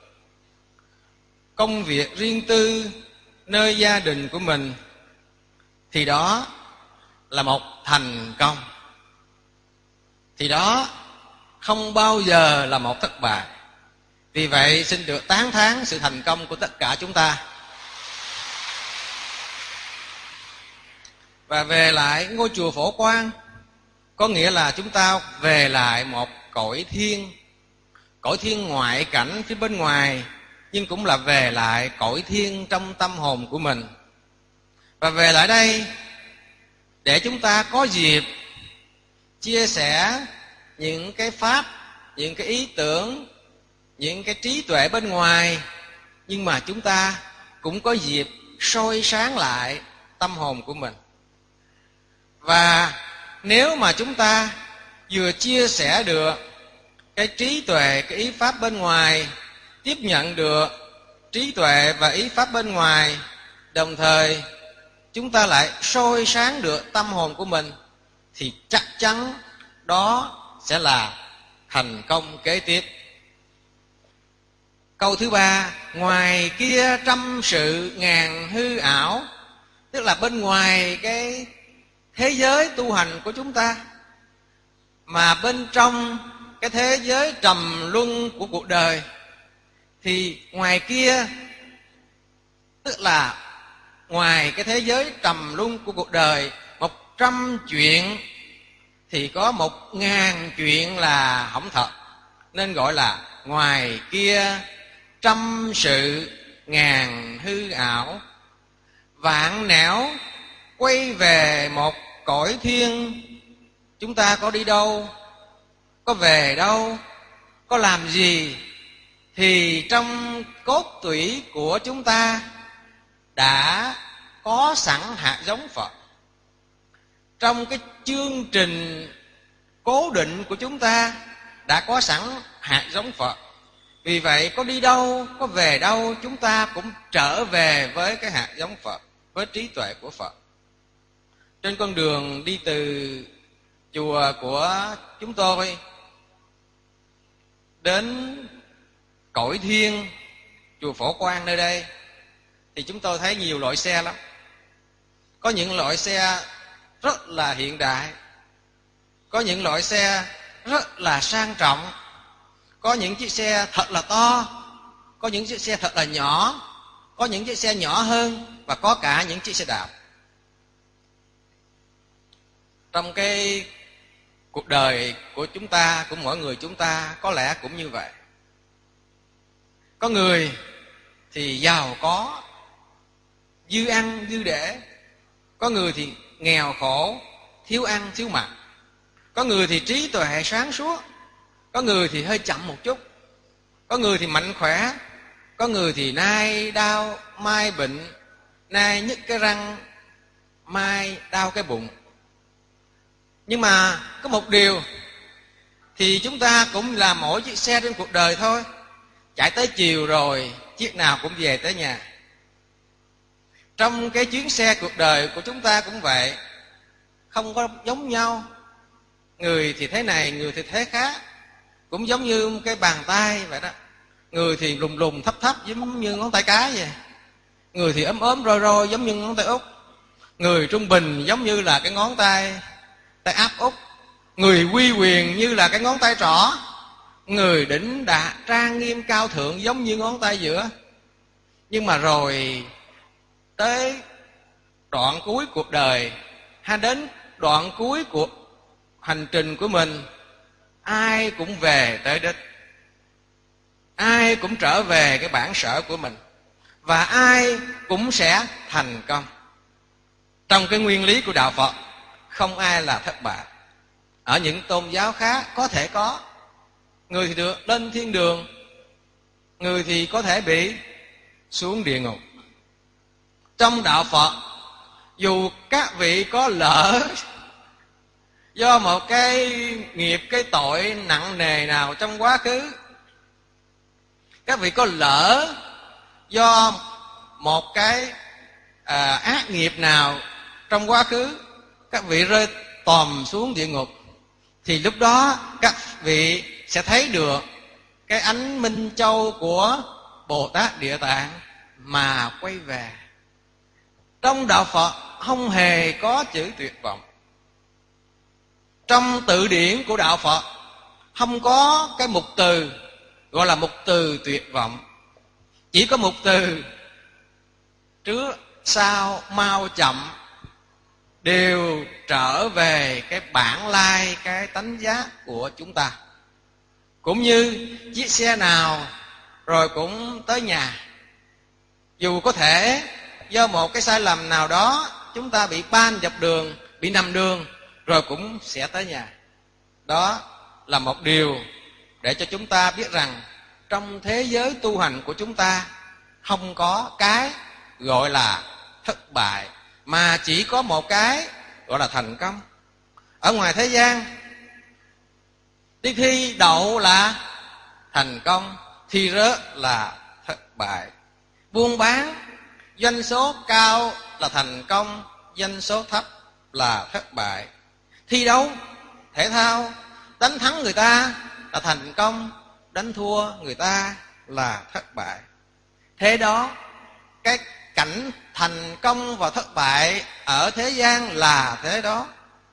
công việc riêng tư nơi gia đình của mình, thì đó là một thành công, thì đó không bao giờ là một thất bại. Vì vậy xin được tán thán sự thành công của tất cả chúng ta. và về lại ngôi chùa Phổ Quang, có nghĩa là chúng ta về lại một cõi thiên, cõi thiên ngoại cảnh phía bên ngoài, nhưng cũng là về lại cõi thiên trong tâm hồn của mình. Và về lại đây để chúng ta có dịp chia sẻ những cái pháp, những cái ý tưởng, những cái trí tuệ bên ngoài, nhưng mà chúng ta cũng có dịp soi sáng lại tâm hồn của mình. Và nếu mà chúng ta vừa chia sẻ được cái trí tuệ, cái ý pháp bên ngoài, tiếp nhận được trí tuệ và ý pháp bên ngoài, đồng thời chúng ta lại soi sáng được tâm hồn của mình, thì chắc chắn đó sẽ là thành công kế tiếp. Câu thứ ba, ngoài kia trăm sự ngàn hư ảo, tức là bên ngoài cái thế giới tu hành của chúng ta, mà bên trong cái thế giới trầm luân của cuộc đời, thì ngoài kia, tức là ngoài cái thế giới trầm luân của cuộc đời, một trăm chuyện thì có một ngàn chuyện là hỏng thật, nên gọi là ngoài kia trăm sự ngàn hư ảo. Vạn nẻo quay về một cõi thiên, chúng ta có đi đâu, có về đâu, có làm gì, thì trong cốt tủy của chúng ta đã có sẵn hạt giống Phật. Trong cái chương trình cố định của chúng ta đã có sẵn hạt giống Phật. Vì vậy có đi đâu, có về đâu, chúng ta cũng trở về với cái hạt giống Phật, với trí tuệ của Phật. Trên con đường đi từ chùa của chúng tôi đến cõi thiên, chùa Phổ Quang nơi đây, thì chúng tôi thấy nhiều loại xe lắm. Có những loại xe rất là hiện đại, có những loại xe rất là sang trọng, có những chiếc xe thật là to, có những chiếc xe thật là nhỏ, có những chiếc xe nhỏ hơn, và có cả những chiếc xe đạp. Trong cái cuộc đời của chúng ta, của mỗi người chúng ta, có lẽ cũng như vậy. Có người thì giàu có, dư ăn dư để, có người thì nghèo khổ, thiếu ăn thiếu mặc, có người thì trí tuệ sáng suốt, có người thì hơi chậm một chút, có người thì mạnh khỏe, có người thì nay đau mai bệnh, nay nhức cái răng, mai đau cái bụng. Nhưng mà có một điều, thì chúng ta cũng là mỗi chiếc xe trên cuộc đời thôi, chạy tới chiều rồi chiếc nào cũng về tới nhà. Trong cái chuyến xe cuộc đời của chúng ta cũng vậy, không có giống nhau. Người thì thế này, người thì thế khác, cũng giống như cái bàn tay vậy đó. Người thì lùng lùng thấp thấp giống như ngón tay cái vậy, người thì ốm ốm roi roi giống như ngón tay út, người trung bình giống như là cái ngón tay tay áp út, người uy quyền như là cái ngón tay trỏ, người đỉnh đạt trang nghiêm cao thượng giống như ngón tay giữa. Nhưng mà rồi tới đoạn cuối cuộc đời, hay đến đoạn cuối của hành trình của mình, ai cũng về tới đích, ai cũng trở về cái bản sở của mình, và ai cũng sẽ thành công. Trong cái nguyên lý của đạo Phật, không ai là thất bại. Ở những tôn giáo khác có thể có, người thì được lên thiên đường, người thì có thể bị xuống địa ngục. Trong đạo Phật, dù các vị có lỡ do một cái nghiệp, cái tội nặng nề nào trong quá khứ, các vị có lỡ do một cái à, ác nghiệp nào trong quá khứ, các vị rơi tòm xuống địa ngục, thì lúc đó các vị sẽ thấy được cái ánh minh châu của Bồ Tát Địa Tạng mà quay về. Trong đạo Phật không hề có chữ tuyệt vọng. Trong tự điển của đạo Phật không có cái mục từ gọi là mục từ tuyệt vọng. Chỉ có mục từ trước sau mau chậm, đều trở về cái bản lai, cái tánh giác của chúng ta. Cũng như chiếc xe nào rồi cũng tới nhà. Dù có thể do một cái sai lầm nào đó chúng ta bị ban dọc đường, bị nằm đường, rồi cũng sẽ tới nhà. Đó là một điều để cho chúng ta biết rằng trong thế giới tu hành của chúng ta không có cái gọi là thất bại, mà chỉ có một cái gọi là thành công. Ở ngoài thế gian, đi thi đậu là thành công, thi rớt là thất bại. Buôn bán, doanh số cao là thành công, doanh số thấp là thất bại. Thi đấu, thể thao, đánh thắng người ta là thành công, đánh thua người ta là thất bại. Thế đó, cái cảnh thành công và thất bại ở thế gian là thế đó.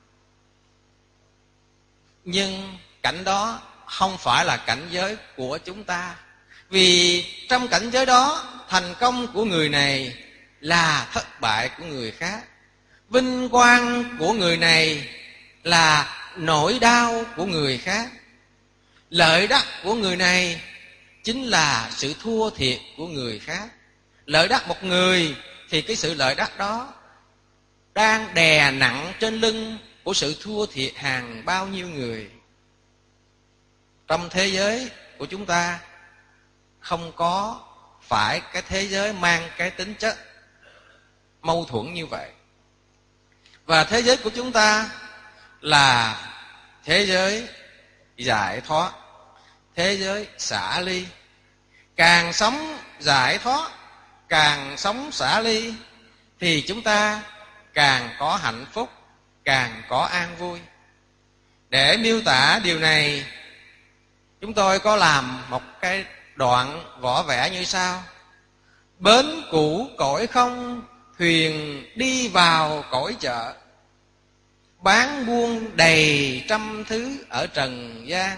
Nhưng cảnh đó không phải là cảnh giới của chúng ta. Vì trong cảnh giới đó, thành công của người này là thất bại của người khác. Vinh quang của người này là nỗi đau của người khác. Lợi đắc của người này chính là sự thua thiệt của người khác. Lợi đắc một người thì cái sự lợi đắc đó đang đè nặng trên lưng của sự thua thiệt hàng bao nhiêu người. Trong thế giới của chúng ta không có phải cái thế giới mang cái tính chất mâu thuẫn như vậy. Và thế giới của chúng ta là thế giới giải thoát, thế giới xả ly. Càng sống giải thoát, càng sống xả ly thì chúng ta càng có hạnh phúc, càng có an vui. Để miêu tả điều này, chúng tôi có làm một cái đoạn võ vẽ như sau: bến cũ cõi không, thuyền đi vào cõi chợ, bán buôn đầy trăm thứ ở trần gian.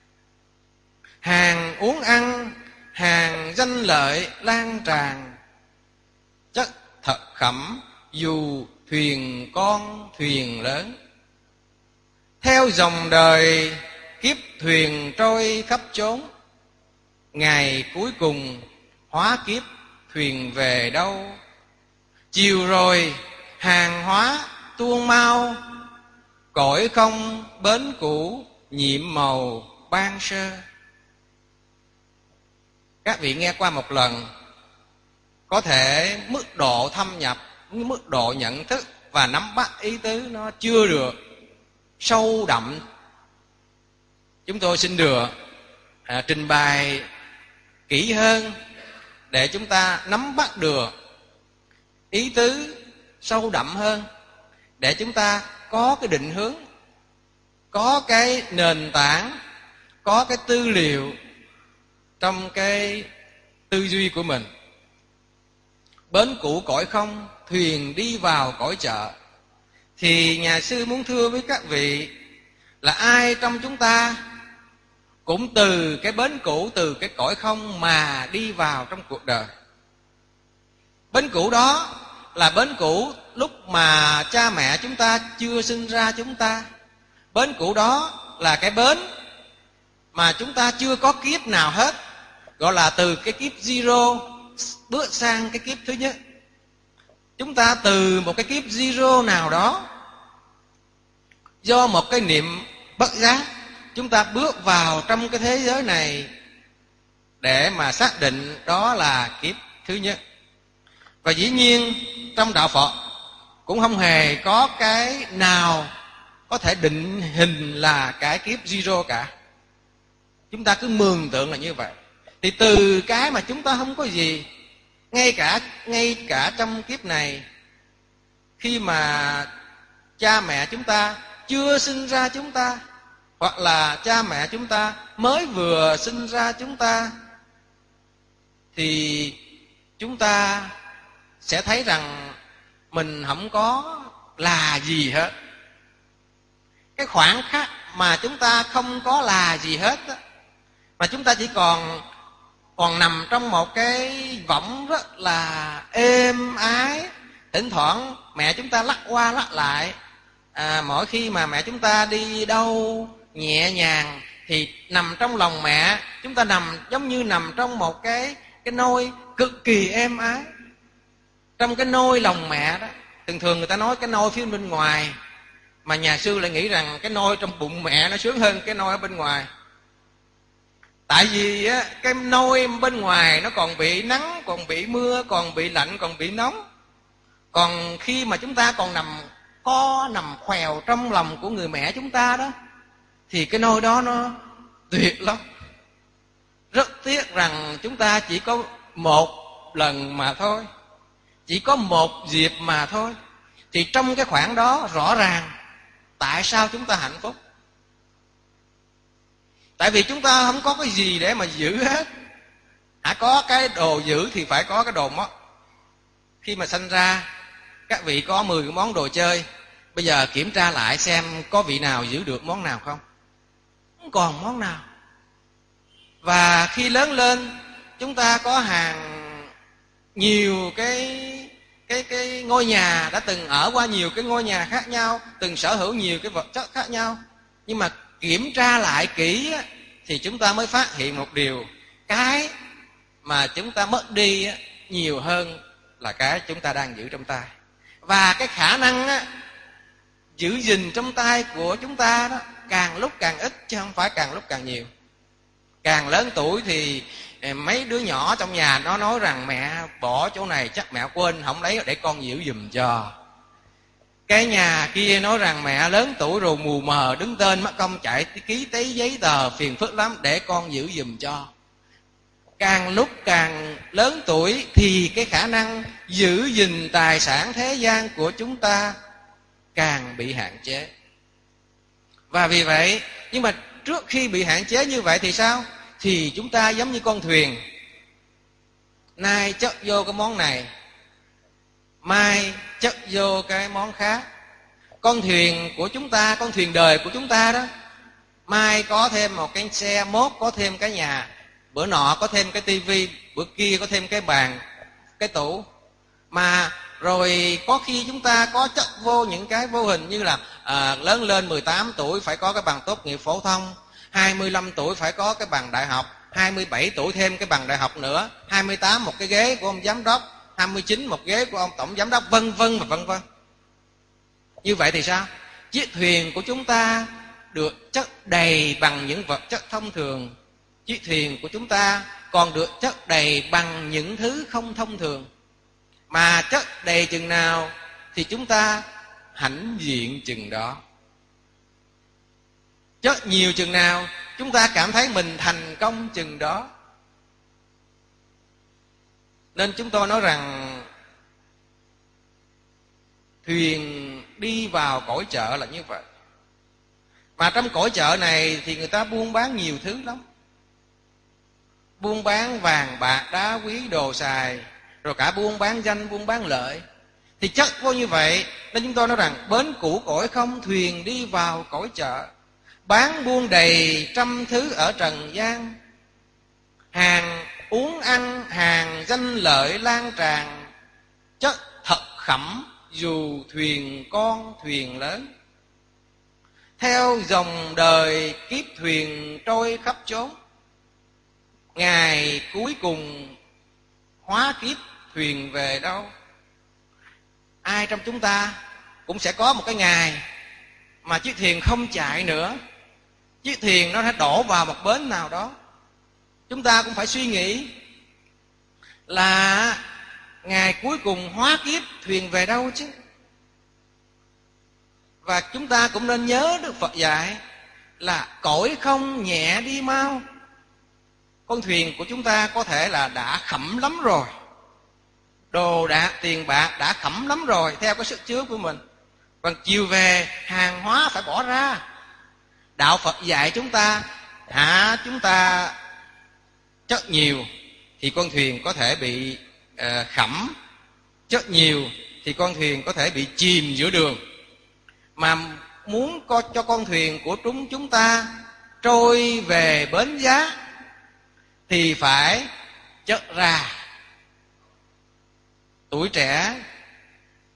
Hàng uống ăn, hàng danh lợi lan tràn, chất thật khẩm dù thuyền con thuyền lớn. Theo dòng đời kiếp thuyền trôi khắp chốn, ngày cuối cùng hóa kiếp thuyền về đâu. Chiều rồi hàng hóa tuôn mau, cõi không bến cũ nhiệm màu ban sơ. Các vị nghe qua một lần, có thể mức độ thâm nhập, mức độ nhận thức và nắm bắt ý tứ nó chưa được sâu đậm. Chúng tôi xin được à, trình bày kỹ hơn để chúng ta nắm bắt được ý tứ sâu đậm hơn, để chúng ta có cái định hướng, có cái nền tảng, có cái tư liệu trong cái tư duy của mình. Bến cũ cõi không, thuyền đi vào cõi chợ. Thì nhà sư muốn thưa với các vị là ai trong chúng ta cũng từ cái bến cũ, từ cái cõi không mà đi vào trong cuộc đời. Bến cũ đó là bến cũ lúc mà cha mẹ chúng ta chưa sinh ra chúng ta. Bến cũ đó là cái bến mà chúng ta chưa có kiếp nào hết, gọi là từ cái kiếp zero bước sang cái kiếp thứ nhất. Chúng ta từ một cái kiếp zero nào đó, do một cái niệm bất giác, chúng ta bước vào trong cái thế giới này để mà xác định đó là kiếp thứ nhất. Và dĩ nhiên trong đạo Phật cũng không hề có cái nào có thể định hình là cái kiếp zero cả. Chúng ta cứ mường tượng là như vậy. Thì từ cái mà chúng ta không có gì, ngay cả ngay cả trong kiếp này, khi mà cha mẹ chúng ta chưa sinh ra chúng ta, hoặc là cha mẹ chúng ta mới vừa sinh ra chúng ta, thì chúng ta sẽ thấy rằng mình không có là gì hết. Cái khoảng khắc mà chúng ta không có là gì hết đó, mà chúng ta chỉ còn còn nằm trong một cái võng rất là êm ái, thỉnh thoảng mẹ chúng ta lắc qua lắc lại. À, mỗi khi mà mẹ chúng ta đi đâu nhẹ nhàng thì nằm trong lòng mẹ, chúng ta nằm giống như nằm trong một cái cái nôi cực kỳ êm ái. Trong cái nôi lòng mẹ đó, thường thường người ta nói cái nôi phía bên ngoài, mà nhà sư lại nghĩ rằng cái nôi trong bụng mẹ nó sướng hơn cái nôi ở bên ngoài. Tại vì á, cái nôi bên ngoài nó còn bị nắng, còn bị mưa, còn bị lạnh, còn bị nóng. Còn khi mà chúng ta còn nằm co, nằm khèo trong lòng của người mẹ chúng ta đó, thì cái nôi đó nó tuyệt lắm. Rất tiếc rằng chúng ta chỉ có một lần mà thôi, chỉ có một dịp mà thôi. Thì trong cái khoảng đó rõ ràng tại sao chúng ta hạnh phúc. Tại vì chúng ta không có cái gì để mà giữ hết. Hả, có cái đồ giữ thì phải có cái đồ mất. Khi mà sanh ra, các vị có mười cái món đồ chơi, bây giờ kiểm tra lại xem có vị nào giữ được món nào không? Không còn món nào. Và khi lớn lên, chúng ta có hàng nhiều cái cái cái ngôi nhà, đã từng ở qua nhiều cái ngôi nhà khác nhau, từng sở hữu nhiều cái vật chất khác nhau. Nhưng mà kiểm tra lại kỹ á, thì chúng ta mới phát hiện một điều: cái mà chúng ta mất đi á, nhiều hơn là cái chúng ta đang giữ trong tay. Và cái khả năng á, giữ gìn trong tay của chúng ta đó càng lúc càng ít, chứ không phải càng lúc càng nhiều. Càng lớn tuổi thì mấy đứa nhỏ trong nhà nó nói rằng mẹ bỏ chỗ này chắc mẹ quên không lấy để con giữ giùm cho. Cái nhà kia nói rằng mẹ lớn tuổi rồi mù mờ đứng tên mất công chạy ký tế giấy tờ phiền phức lắm để con giữ giùm cho. Càng lúc càng lớn tuổi thì cái khả năng giữ gìn tài sản thế gian của chúng ta càng bị hạn chế. Và vì vậy, nhưng mà trước khi bị hạn chế như vậy thì sao? Thì chúng ta giống như con thuyền, nay chất vô cái món này, mai chất vô cái món khác. Con thuyền của chúng ta, con thuyền đời của chúng ta đó, mai có thêm một cái xe, mốt có thêm cái nhà, bữa nọ có thêm cái tivi, bữa kia có thêm cái bàn, cái tủ. Mà rồi có khi chúng ta có chất vô những cái vô hình, như là à, lớn lên mười tám tuổi phải có cái bằng tốt nghiệp phổ thông, hai mươi lăm tuổi phải có cái bằng đại học, hai mươi bảy tuổi thêm cái bằng đại học nữa, hai mươi tám một cái ghế của ông giám đốc, hai mươi chín một ghế của ông tổng giám đốc, vân vân và vân vân. Như vậy thì sao? Chiếc thuyền của chúng ta được chất đầy bằng những vật chất thông thường. Chiếc thuyền của chúng ta còn được chất đầy bằng những thứ không thông thường. Mà chất đầy chừng nào thì chúng ta hãnh diện chừng đó. Chất nhiều chừng nào chúng ta cảm thấy mình thành công chừng đó. Nên chúng tôi nói rằng thuyền đi vào cõi chợ là như vậy. Mà trong cõi chợ này thì người ta buôn bán nhiều thứ lắm. Buôn bán vàng bạc đá quý đồ xài, rồi cả buôn bán danh, buôn bán lợi. Thì chất vô như vậy, nên chúng tôi nói rằng bến cũ cõi không, thuyền đi vào cõi chợ. Bán buôn đầy trăm thứ ở trần gian, hàng uống ăn, hàng danh lợi lan tràn, chất thật khẩm dù thuyền con thuyền lớn. Theo dòng đời kiếp thuyền trôi khắp chốn, ngày cuối cùng hóa kiếp thuyền về đâu? Ai trong chúng ta cũng sẽ có một cái ngày mà chiếc thuyền không chạy nữa, chiếc thuyền nó sẽ đổ vào một bến nào đó. Chúng ta cũng phải suy nghĩ là ngày cuối cùng hóa kiếp thuyền về đâu chứ. Và chúng ta cũng nên nhớ Đức Phật dạy là cõi không nhẹ đi mau. Con thuyền của chúng ta có thể là đã khẩm lắm rồi, đồ đạc tiền bạc đã khẩm lắm rồi theo cái sức chứa của mình, còn chiều về hàng hóa phải bỏ ra. Đạo Phật dạy chúng ta hả, chúng ta chất nhiều thì con thuyền có thể bị uh, khẩm, chất nhiều thì con thuyền có thể bị chìm giữa đường. Mà muốn có cho con thuyền của chúng chúng ta trôi về bến giá thì phải chất ra. Tuổi trẻ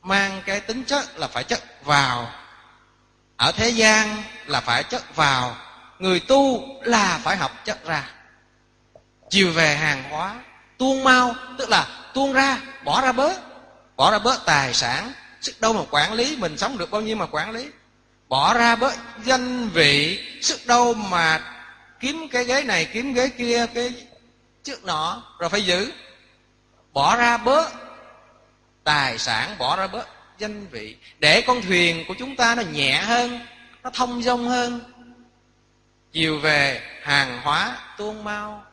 mang cái tính chất là phải chất vào, ở thế gian là phải chất vào, người tu là phải học chất ra. Chiều về hàng hóa tuôn mau, tức là tuôn ra, bỏ ra bớt, bỏ ra bớt tài sản, sức đâu mà quản lý, mình sống được bao nhiêu mà quản lý, bỏ ra bớt danh vị, sức đâu mà kiếm cái ghế này, kiếm ghế kia, cái trước nọ, rồi phải giữ, bỏ ra bớt tài sản, bỏ ra bớt danh vị, để con thuyền của chúng ta nó nhẹ hơn, nó thông dong hơn. Chiều về hàng hóa tuôn mau,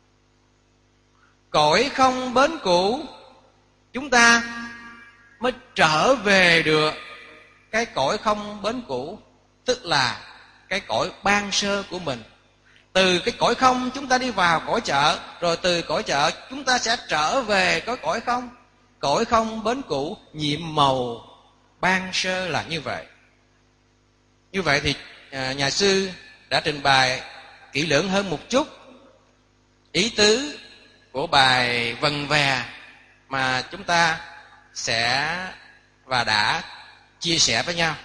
cõi không bến cũ, chúng ta mới trở về được cái cõi không bến cũ, tức là cái cõi ban sơ của mình. Từ cái cõi không chúng ta đi vào cõi chợ, rồi từ cõi chợ chúng ta sẽ trở về cái cõi không. Cõi không bến cũ, nhiệm màu ban sơ là như vậy. Như vậy thì nhà sư đã trình bày kỹ lưỡng hơn một chút ý tứ của bài vần vè mà chúng ta sẽ và đã chia sẻ với nhau.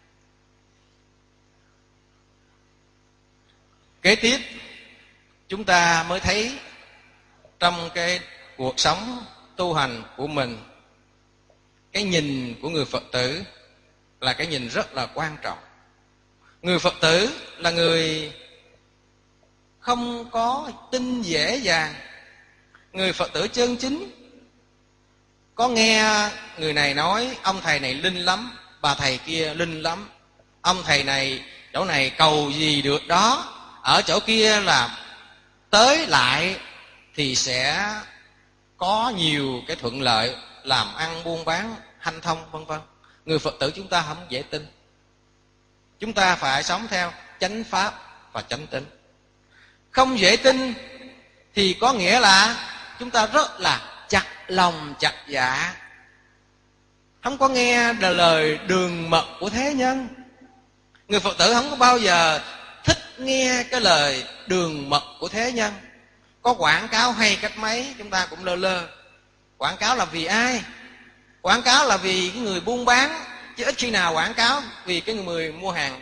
Kế tiếp chúng ta mới thấy trong cái cuộc sống tu hành của mình, cái nhìn của người Phật tử là cái nhìn rất là quan trọng. Người Phật tử là người không có tin dễ dàng. Người Phật tử chân chính có nghe người này nói ông thầy này linh lắm, bà thầy kia linh lắm, ông thầy này chỗ này cầu gì được đó, ở chỗ kia là tới lại thì sẽ có nhiều cái thuận lợi, làm ăn buôn bán hanh thông vân vân. Người Phật tử chúng ta không dễ tin. Chúng ta phải sống theo chánh pháp và chánh tín. Không dễ tin thì có nghĩa là chúng ta rất là chặt lòng chặt dạ, không có nghe lời đường mật của thế nhân. Người Phật tử không có bao giờ thích nghe cái lời đường mật của thế nhân. Có quảng cáo hay cách mấy chúng ta cũng lơ lơ. Quảng cáo là vì ai? Quảng cáo là vì cái người buôn bán, chứ ít khi nào quảng cáo vì cái người mua hàng.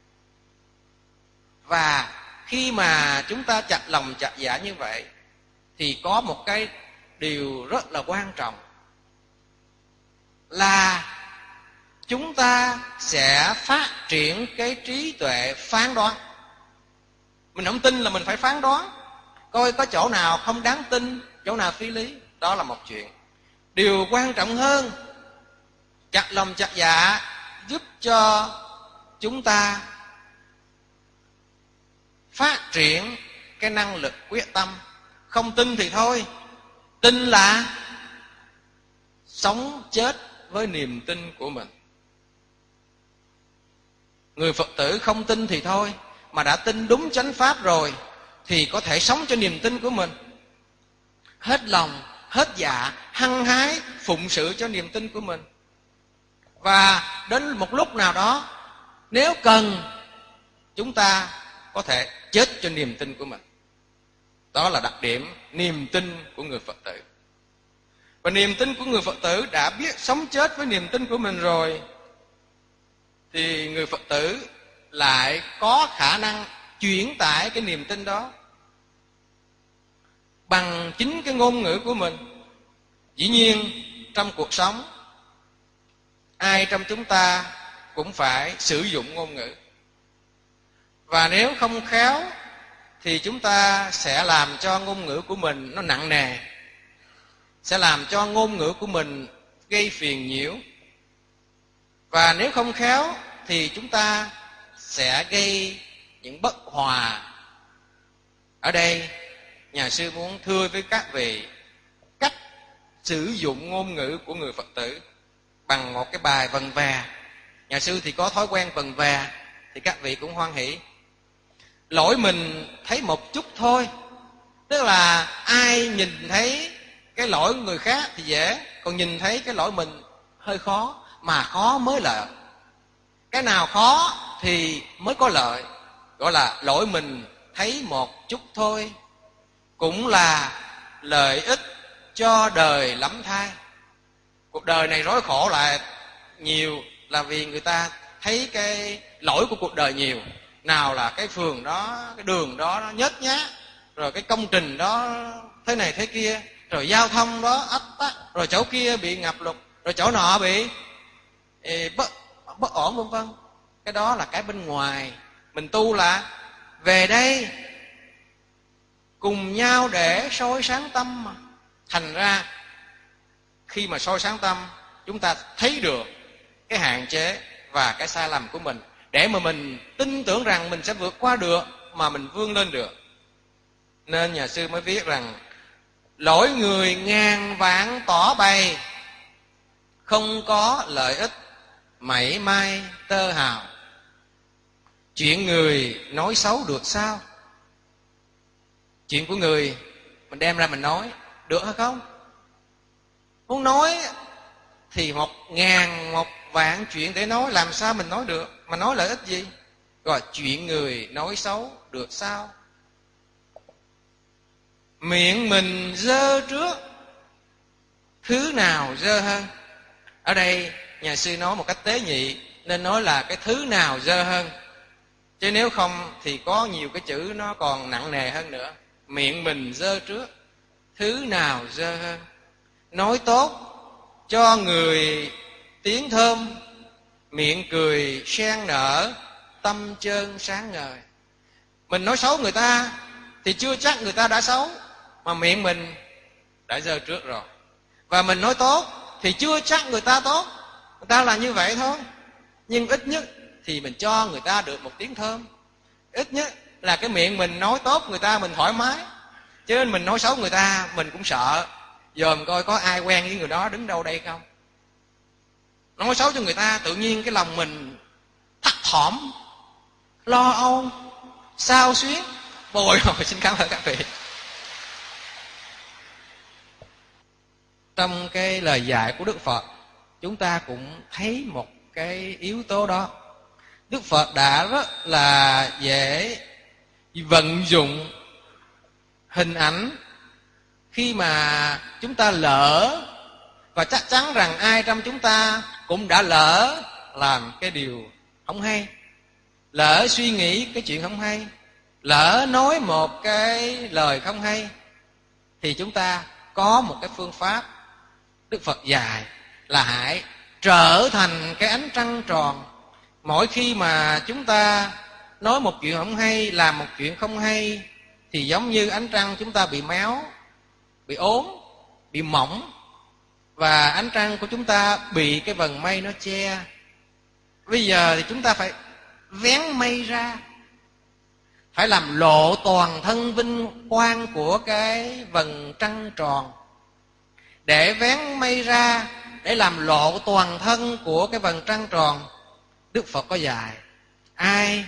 Và khi mà chúng ta chặt lòng chặt dạ như vậy thì có một cái điều rất là quan trọng là chúng ta sẽ phát triển cái trí tuệ phán đoán. Mình không tin là mình phải phán đoán, coi có chỗ nào không đáng tin, chỗ nào phi lý. Đó là một chuyện. Điều quan trọng hơn, chặt lòng chặt dạ giúp cho chúng ta phát triển cái năng lực quyết tâm. Không tin thì thôi, tin là sống chết với niềm tin của mình. Người Phật tử không tin thì thôi, mà đã tin đúng chánh pháp rồi thì có thể sống cho niềm tin của mình, hết lòng, hết dạ, hăng hái phụng sự cho niềm tin của mình. Và đến một lúc nào đó, nếu cần, chúng ta có thể chết cho niềm tin của mình. Đó là đặc điểm niềm tin của người Phật tử. Và niềm tin của người Phật tử đã biết sống chết với niềm tin của mình rồi thì người Phật tử lại có khả năng chuyển tải cái niềm tin đó bằng chính cái ngôn ngữ của mình. Dĩ nhiên trong cuộc sống ai trong chúng ta cũng phải sử dụng ngôn ngữ. Và nếu không khéo thì chúng ta sẽ làm cho ngôn ngữ của mình nó nặng nề, sẽ làm cho ngôn ngữ của mình gây phiền nhiễu. Và nếu không khéo thì chúng ta sẽ gây những bất hòa. Ở đây nhà sư muốn thưa với các vị cách sử dụng ngôn ngữ của người Phật tử bằng một cái bài vần vè. Nhà sư thì có thói quen vần vè thì các vị cũng hoan hỷ. Lỗi mình thấy một chút thôi, tức là ai nhìn thấy cái lỗi người khác thì dễ, còn nhìn thấy cái lỗi mình hơi khó, mà khó mới lợi. Cái nào khó thì mới có lợi, gọi là lỗi mình thấy một chút thôi, cũng là lợi ích cho đời lắm thay. Cuộc đời này rối khổ là nhiều là vì người ta thấy cái lỗi của cuộc đời nhiều. Nào là cái phường đó, cái đường đó nó nhếch nhác, rồi cái công trình đó thế này thế kia, rồi giao thông đó ách tắc, rồi chỗ kia bị ngập lụt, rồi chỗ nọ bị ê, bất, bất ổn vân vân. Cái đó là cái bên ngoài. Mình tu là về đây cùng nhau để soi sáng tâm mà. Thành ra khi mà soi sáng tâm, chúng ta thấy được cái hạn chế và cái sai lầm của mình, để mà mình tin tưởng rằng mình sẽ vượt qua được, mà mình vươn lên được. Nên nhà sư mới viết rằng lỗi người ngàn vạn tỏ bày, không có lợi ích mảy may tơ hào. Chuyện người nói xấu được sao? Chuyện của người mình đem ra mình nói được hay không? Muốn nói thì một ngàn một vạn chuyện để nói, làm sao mình nói được? Mà nói lợi ích gì? Rồi chuyện người nói xấu được sao? Miệng mình dơ trước, thứ nào dơ hơn? Ở đây nhà sư nói một cách tế nhị, nên nói là cái thứ nào dơ hơn. Chứ nếu không thì có nhiều cái chữ nó còn nặng nề hơn nữa. Miệng mình dơ trước, thứ nào dơ hơn? Nói tốt cho người tiếng thơm, miệng cười sen nở, tâm chơn sáng ngời. Mình nói xấu người ta thì chưa chắc người ta đã xấu, mà miệng mình đã dơ trước rồi. Và mình nói tốt thì chưa chắc người ta tốt, người ta là như vậy thôi. Nhưng ít nhất thì mình cho người ta được một tiếng thơm. Ít nhất là cái miệng mình nói tốt người ta mình thoải mái. Chứ nên mình nói xấu người ta mình cũng sợ, dòm coi có ai quen với người đó đứng đâu đây không. Nói xấu cho người ta tự nhiên cái lòng mình thấp thỏm, lo âu, xao xuyến, bồi hồi. Xin cảm ơn các vị. Trong cái lời dạy của Đức Phật, chúng ta cũng thấy một cái yếu tố đó. Đức Phật đã rất là dễ vận dụng hình ảnh khi mà chúng ta lỡ, và chắc chắn rằng ai trong chúng ta cũng đã lỡ làm cái điều không hay, lỡ suy nghĩ cái chuyện không hay, lỡ nói một cái lời không hay, thì chúng ta có một cái phương pháp Đức Phật dạy là hãy trở thành cái ánh trăng tròn. Mỗi khi mà chúng ta nói một chuyện không hay, làm một chuyện không hay, thì giống như ánh trăng chúng ta bị méo, bị ốm, bị mỏng, và ánh trăng của chúng ta bị cái vầng mây nó che. Bây giờ thì chúng ta phải vén mây ra, phải làm lộ toàn thân vinh quang của cái vầng trăng tròn. Để vén mây ra, để làm lộ toàn thân của cái vầng trăng tròn, Đức Phật có dạy ai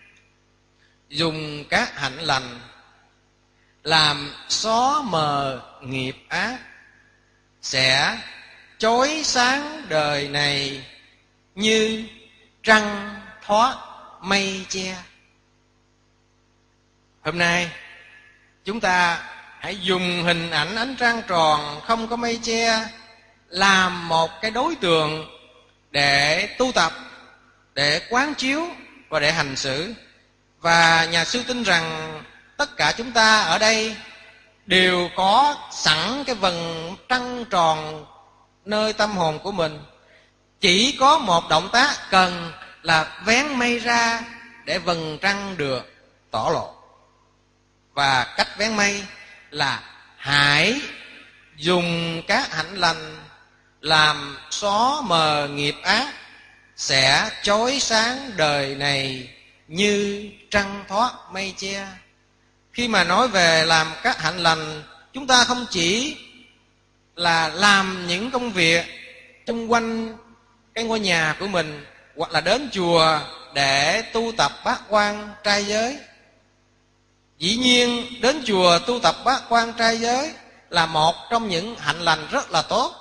dùng các hạnh lành làm xóa mờ nghiệp ác sẽ chói sáng đời này như trăng thoát mây che. Hôm nay chúng ta hãy dùng hình ảnh ánh trăng tròn không có mây che làm một cái đối tượng để tu tập, để quán chiếu và để hành xử. Và nhà sư tin rằng tất cả chúng ta ở đây đều có sẵn cái vầng trăng tròn nơi tâm hồn của mình. Chỉ có một động tác cần là vén mây ra để vầng trăng được tỏ lộ. Và cách vén mây là hãy dùng các hạnh lành làm xóa mờ nghiệp ác sẽ chói sáng đời này như trăng thoát mây che. Khi mà nói về làm các hạnh lành, chúng ta không chỉ là làm những công việc xung quanh cái ngôi nhà của mình, hoặc là đến chùa để tu tập bát quan trai giới. Dĩ nhiên đến chùa tu tập bát quan trai giới là một trong những hạnh lành rất là tốt,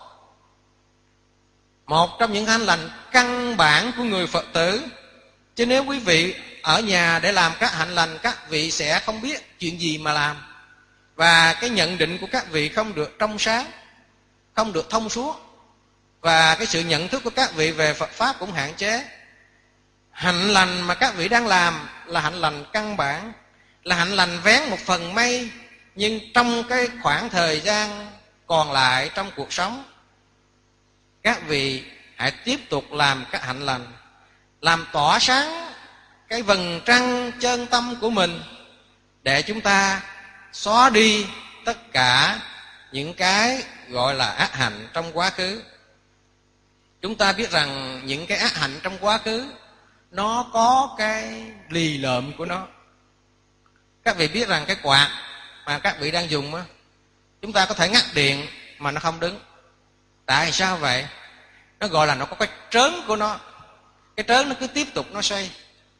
một trong những hạnh lành căn bản của người Phật tử. Chứ nếu quý vị ở nhà để làm các hạnh lành, các vị sẽ không biết chuyện gì mà làm, và cái nhận định của các vị không được trong sáng, không được thông suốt. và cái sự nhận thức của các vị về Phật Pháp cũng hạn chế. Hạnh lành mà các vị đang làm là hạnh lành căn bản, là hạnh lành vén một phần mây, nhưng trong cái khoảng thời gian còn lại trong cuộc sống, các vị hãy tiếp tục làm các hạnh lành, làm tỏa sáng cái vầng trăng chân tâm của mình, để chúng ta xóa đi tất cả những cái gọi là ác hạnh trong quá khứ. Chúng ta biết rằng những cái ác hạnh trong quá khứ nó có cái lì lợm của nó. Các vị biết rằng cái quạt mà các vị đang dùng á, chúng ta có thể ngắt điện mà nó không đứng. Tại sao vậy? Nó gọi là nó có cái trớn của nó. Cái trớn nó cứ tiếp tục nó xoay.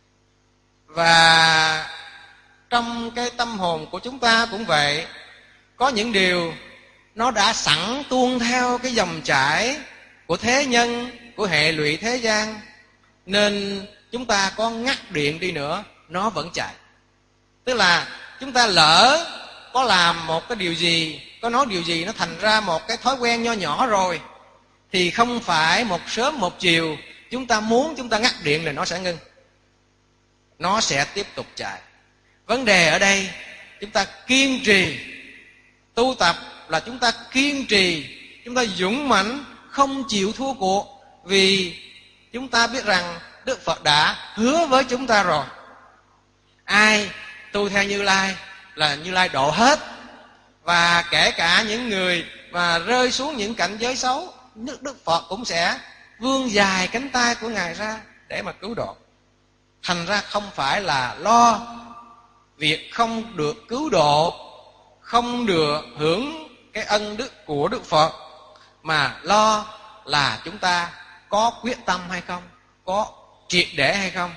Và trong cái tâm hồn của chúng ta cũng vậy. Có những điều nó đã sẵn tuôn theo cái dòng chảy của thế nhân, của hệ lụy thế gian, nên chúng ta có ngắt điện đi nữa nó vẫn chạy. Tức là chúng ta lỡ có làm một cái điều gì, có nói điều gì, nó thành ra một cái thói quen nho nhỏ rồi, thì không phải một sớm một chiều chúng ta muốn chúng ta ngắt điện là nó sẽ ngưng. Nó sẽ tiếp tục chạy. Vấn đề ở đây chúng ta kiên trì. Tu tập là chúng ta kiên trì, chúng ta dũng mãnh, không chịu thua cuộc. Vì chúng ta biết rằng Đức Phật đã hứa với chúng ta rồi, ai tu theo Như Lai là Như Lai độ hết. Và kể cả những người mà rơi xuống những cảnh giới xấu, Đức, Đức Phật cũng sẽ vươn dài cánh tay của Ngài ra để mà cứu độ. Thành ra không phải là lo việc không được cứu độ, không được hưởng cái ân đức của Đức Phật, mà lo là chúng ta có quyết tâm hay không, có triệt để hay không.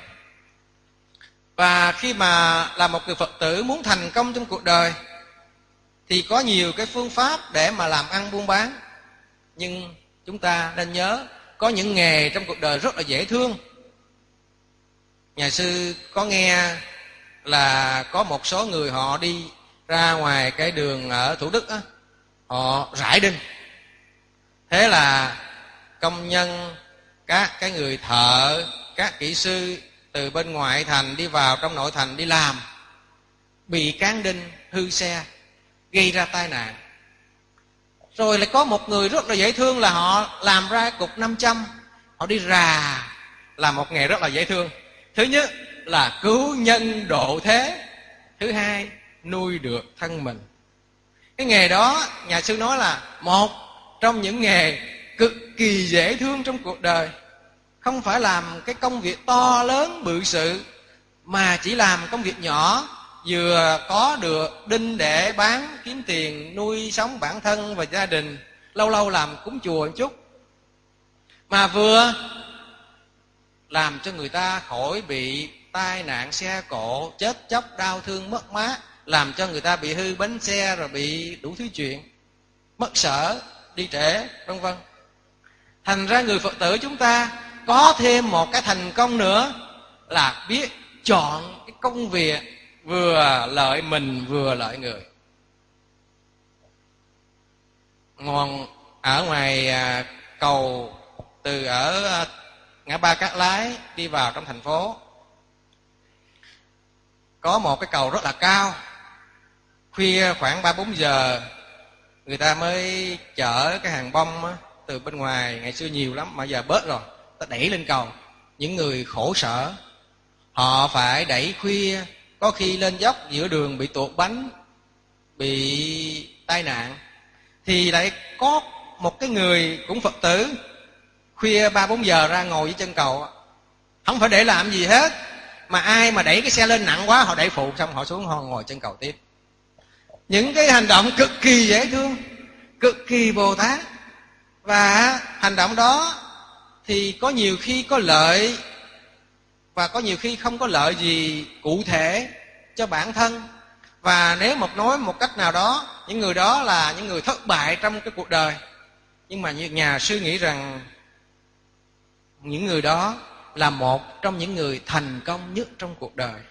Và khi mà là một người Phật tử muốn thành công trong cuộc đời thì có nhiều cái phương pháp để mà làm ăn buôn bán. Nhưng chúng ta nên nhớ, có những nghề trong cuộc đời rất là dễ thương. Nhà sư có nghe là có một số người họ đi ra ngoài cái đường ở Thủ Đức á, họ rải đinh. Thế là công nhân, các cái người thợ, các kỹ sư từ bên ngoại thành đi vào trong nội thành đi làm, bị cán đinh hư xe, gây ra tai nạn. Rồi lại có một người rất là dễ thương là họ làm ra cục năm trăm, họ đi rà, là một nghề rất là dễ thương. Thứ nhất là cứu nhân độ thế, thứ hai nuôi được thân mình. Cái nghề đó nhà sư nói là một trong những nghề cực kỳ dễ thương trong cuộc đời. Không phải làm cái công việc to lớn bự sự, mà chỉ làm công việc nhỏ, vừa có được đinh để bán kiếm tiền nuôi sống bản thân và gia đình, lâu lâu làm cúng chùa một chút, mà vừa làm cho người ta khỏi bị tai nạn xe cộ, chết chóc, đau thương, mất mát, làm cho người ta bị hư bánh xe, rồi bị đủ thứ chuyện, mất sở, đi trễ, vân vân. Thành ra người Phật tử chúng ta có thêm một cái thành công nữa là biết chọn cái công việc vừa lợi mình vừa lợi người. Ngon ở ngoài cầu từ ở ngã ba Cát Lái đi vào trong thành phố, có một cái cầu rất là cao. Khuya khoảng ba bốn giờ người ta mới chở cái hàng bông á, từ bên ngoài, ngày xưa nhiều lắm mà giờ bớt rồi, ta đẩy lên cầu. Những người khổ sở, họ phải đẩy khuya, có khi lên dốc giữa đường bị tuột bánh, bị tai nạn. Thì lại có một cái người cũng Phật tử, khuya ba bốn giờ ra ngồi dưới chân cầu, không phải để làm gì hết, mà ai mà đẩy cái xe lên nặng quá, họ đẩy phụ xong họ xuống, họ ngồi chân cầu tiếp. Những cái hành động cực kỳ dễ thương, cực kỳ Bồ Tát. Và hành động đó thì có nhiều khi có lợi, và có nhiều khi không có lợi gì cụ thể cho bản thân. Và nếu một nói một cách nào đó, những người đó là những người thất bại trong cái cuộc đời. Nhưng mà nhà sư nghĩ rằng những người đó là một trong những người thành công nhất trong cuộc đời.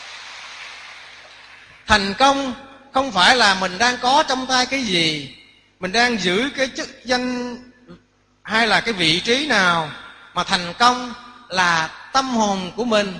Thành công không phải là mình đang có trong tay cái gì, mình đang giữ cái chức danh hay là cái vị trí nào, mà thành công là tâm hồn của mình.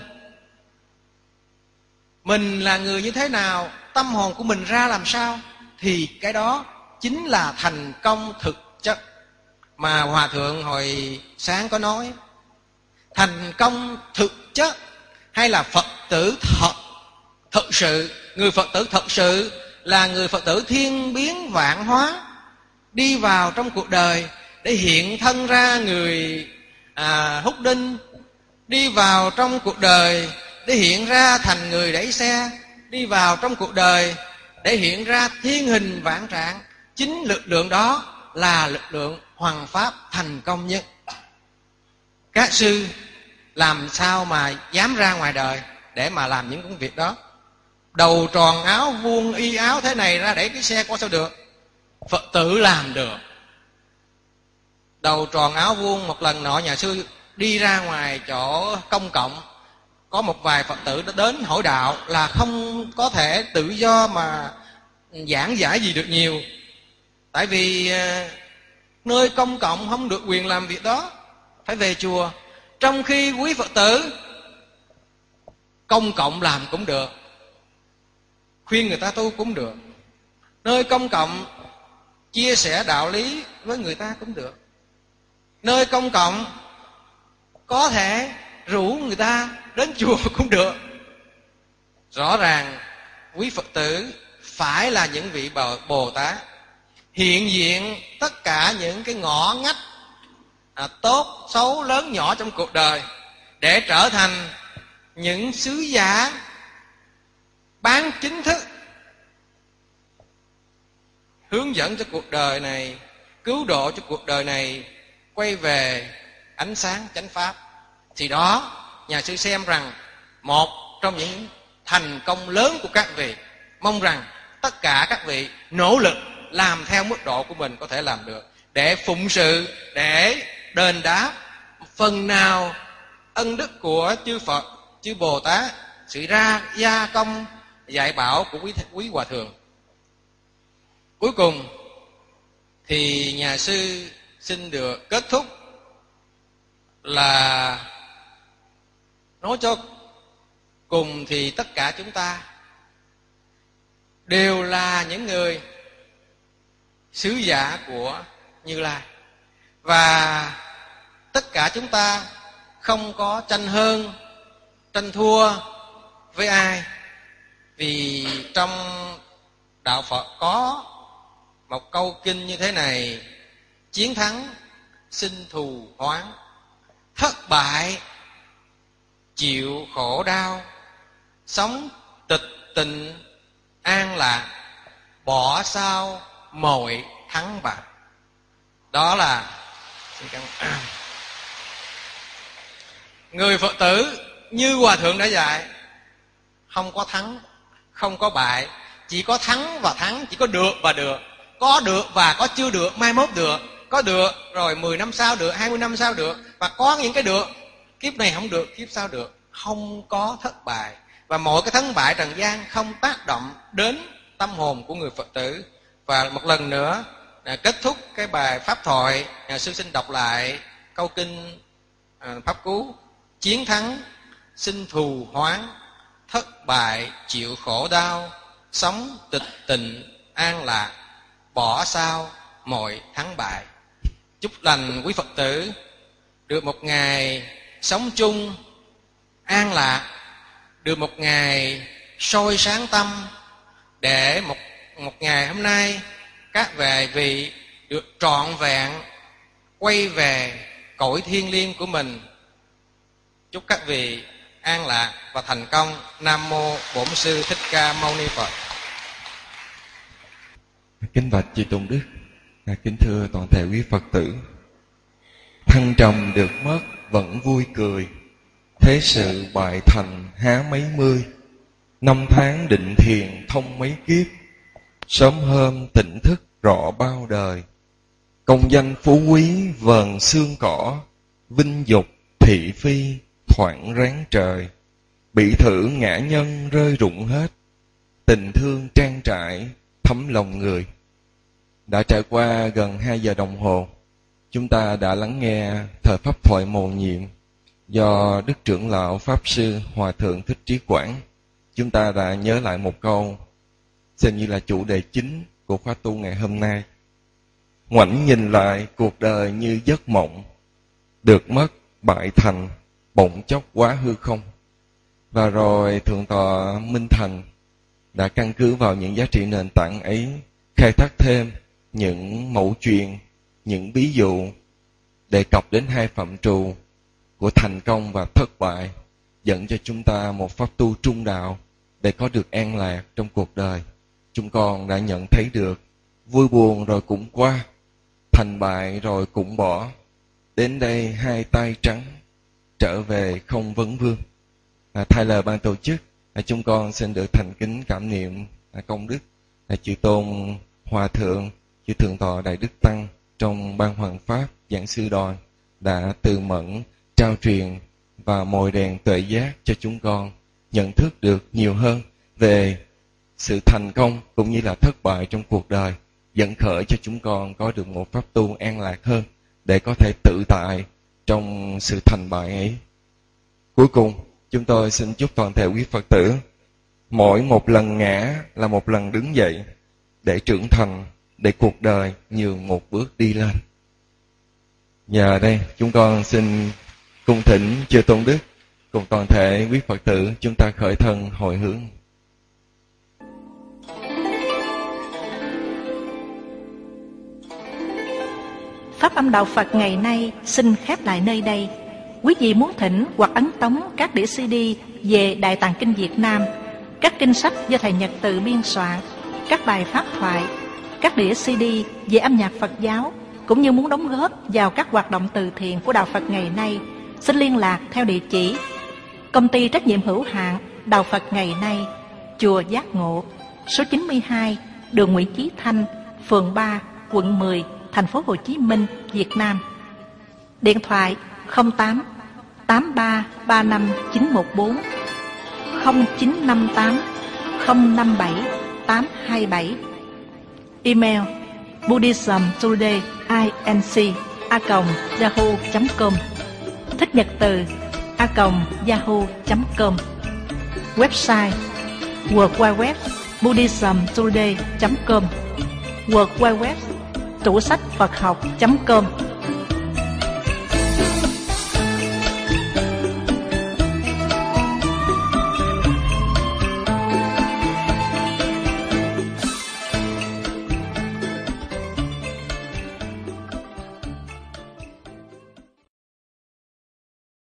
Mình là người như thế nào, tâm hồn của mình ra làm sao, thì cái đó chính là thành công thực chất. Mà Hòa Thượng hồi sáng có nói, thành công thực chất hay là Phật tử thật, thật sự. Người Phật tử thật sự là người Phật tử thiên biến vạn hóa, đi vào trong cuộc đời để hiện thân ra người à, hút đinh, đi vào trong cuộc đời để hiện ra thành người đẩy xe, đi vào trong cuộc đời để hiện ra thiên hình vạn trạng. Chính lực lượng đó là lực lượng hoằng pháp thành công nhất. Các sư làm sao mà dám ra ngoài đời để mà làm những công việc đó? Đầu tròn áo vuông y áo thế này ra đẩy cái xe qua sao được? Phật tử làm được. Đầu tròn áo vuông, một lần nọ nhà sư đi ra ngoài chỗ công cộng, có một vài Phật tử đã đến hỏi đạo, là không có thể tự do mà giảng giải gì được nhiều. Tại vì nơi công cộng không được quyền làm việc đó, phải về chùa. Trong khi quý Phật tử công cộng làm cũng được, khuyên người ta tu cũng được, nơi công cộng chia sẻ đạo lý với người ta cũng được, nơi công cộng có thể rủ người ta đến chùa cũng được. Rõ ràng quý Phật tử phải là những vị Bồ Tát hiện diện tất cả những cái ngõ ngách à, tốt, xấu, lớn, nhỏ trong cuộc đời, để trở thành những sứ giả bán chính thức, hướng dẫn cho cuộc đời này, cứu độ cho cuộc đời này quay về ánh sáng chánh pháp. Thì đó, nhà sư xem rằng một trong những thành công lớn của các vị. Mong rằng tất cả các vị nỗ lực làm theo mức độ của mình có thể làm được, để phụng sự, để đền đáp phần nào ân đức của chư Phật, chư Bồ Tát, sự ra gia công dạy bảo của quý, quý Hòa Thượng. Cuối cùng thì nhà sư xin được kết thúc là nói cho cùng thì tất cả chúng ta đều là những người sứ giả của Như Lai. Và tất cả chúng ta không có tranh hơn, tranh thua với ai. Vì trong đạo Phật có một câu kinh như thế này: chiến thắng sinh thù hoán, thất bại chịu khổ đau, sống tịch tịnh an lạc, bỏ sao mọi thắng bại. Đó là người Phật tử như Hòa Thượng đã dạy, không có thắng, không có bại, chỉ có thắng và thắng, chỉ có được và được, có được và có chưa được, mai mốt được, có được rồi mười năm sau được, hai mươi năm sau được, và có những cái được kiếp này không được, kiếp sau được. Không có thất bại, và mọi cái thất bại trần gian không tác động đến tâm hồn của người Phật tử. Và một lần nữa à, kết thúc cái bài pháp thoại, nhà sư xin đọc lại câu kinh à, pháp cú: chiến thắng sinh thù hoán, thất bại chịu khổ đau, sống tịch tịnh an lạc, bỏ sao mọi thắng bại. Chúc lành quý Phật tử được một ngày sống chung an lạc, được một ngày soi sáng tâm, để một một ngày hôm nay các về vị được trọn vẹn quay về cõi thiêng liêng của mình. Chúc các vị an lạc và thành công. Nam mô Bổn Sư Thích Ca Mâu Ni Phật. Kính bạch chư tôn đức, kính thưa toàn thể quý Phật tử. Thăng trầm được mất vẫn vui cười, thế sự bại thành há mấy mươi. Năm tháng định thiền thông mấy kiếp, sớm hôm tỉnh thức rõ bao đời. Công danh phú quý vờn xương cỏ, vinh dục thị phi thoảng ráng trời. Bị thử ngã nhân rơi rụng hết, tình thương trang trải thấm lòng người. Đã trải qua gần hai giờ đồng hồ, chúng ta đã lắng nghe thời pháp thoại mầu nhiệm do Đức Trưởng Lão Pháp Sư Hòa Thượng Thích Trí Quảng. Chúng ta đã nhớ lại một câu xem như là chủ đề chính của khóa tu ngày hôm nay. Ngoảnh nhìn lại cuộc đời như giấc mộng, được mất, bại thành, bỗng chốc quá hư không. Và rồi Thượng tọa Minh Thành đã căn cứ vào những giá trị nền tảng ấy, khai thác thêm những mẫu chuyện, những ví dụ đề cập đến hai phạm trù của thành công và thất bại, dẫn cho chúng ta một pháp tu trung đạo để có được an lạc trong cuộc đời. Chúng con đã nhận thấy được vui buồn rồi cũng qua, thành bại rồi cũng bỏ, đến đây hai tay trắng, trở về không vấn vương. À, thay lời ban tổ chức, à, chúng con xin được thành kính cảm niệm à, công đức à, chư tôn Hòa Thượng, chư Thượng tọa Đại Đức Tăng trong ban Hoàng Pháp Giảng Sư Đoàn đã từ mẫn trao truyền và mồi đèn tuệ giác cho chúng con nhận thức được nhiều hơn về sự thành công cũng như là thất bại trong cuộc đời, dẫn khởi cho chúng con có được một pháp tu an lạc hơn để có thể tự tại trong sự thành bại ấy. Cuối cùng, chúng tôi xin chúc toàn thể quý Phật tử mỗi một lần ngã là một lần đứng dậy để trưởng thành, để cuộc đời nhường một bước đi lên. Giờ đây chúng con xin cung thỉnh chư tôn đức cùng toàn thể quý Phật tử chúng ta khởi thân hồi hướng. Pháp âm Đạo Phật ngày nay xin khép lại nơi đây. Quý vị muốn thỉnh hoặc ấn tống các đĩa xê đê về Đại Tạng Kinh Việt Nam, các kinh sách do Thầy Nhật Từ biên soạn, các bài pháp thoại, các đĩa xê đê về âm nhạc Phật giáo, cũng như muốn đóng góp vào các hoạt động từ thiện của Đạo Phật ngày nay, xin liên lạc theo địa chỉ Công ty trách nhiệm hữu hạn Đạo Phật ngày nay, Chùa Giác Ngộ, số chín mươi hai, đường Nguyễn Chí Thanh, phường ba, quận mười, thành phố Hồ Chí Minh, Việt Nam. Điện thoại không tám tám ba ba năm chín một bốn, không chín năm tám không năm bảy tám hai bảy. Email buddhismtoday inc a còng yahoo chấm com, thích nhật từ a còng yahoo chấm com. Website w w w chấm buddhismtoday chấm com, w w w chấm tủ sách Phật học chấm com.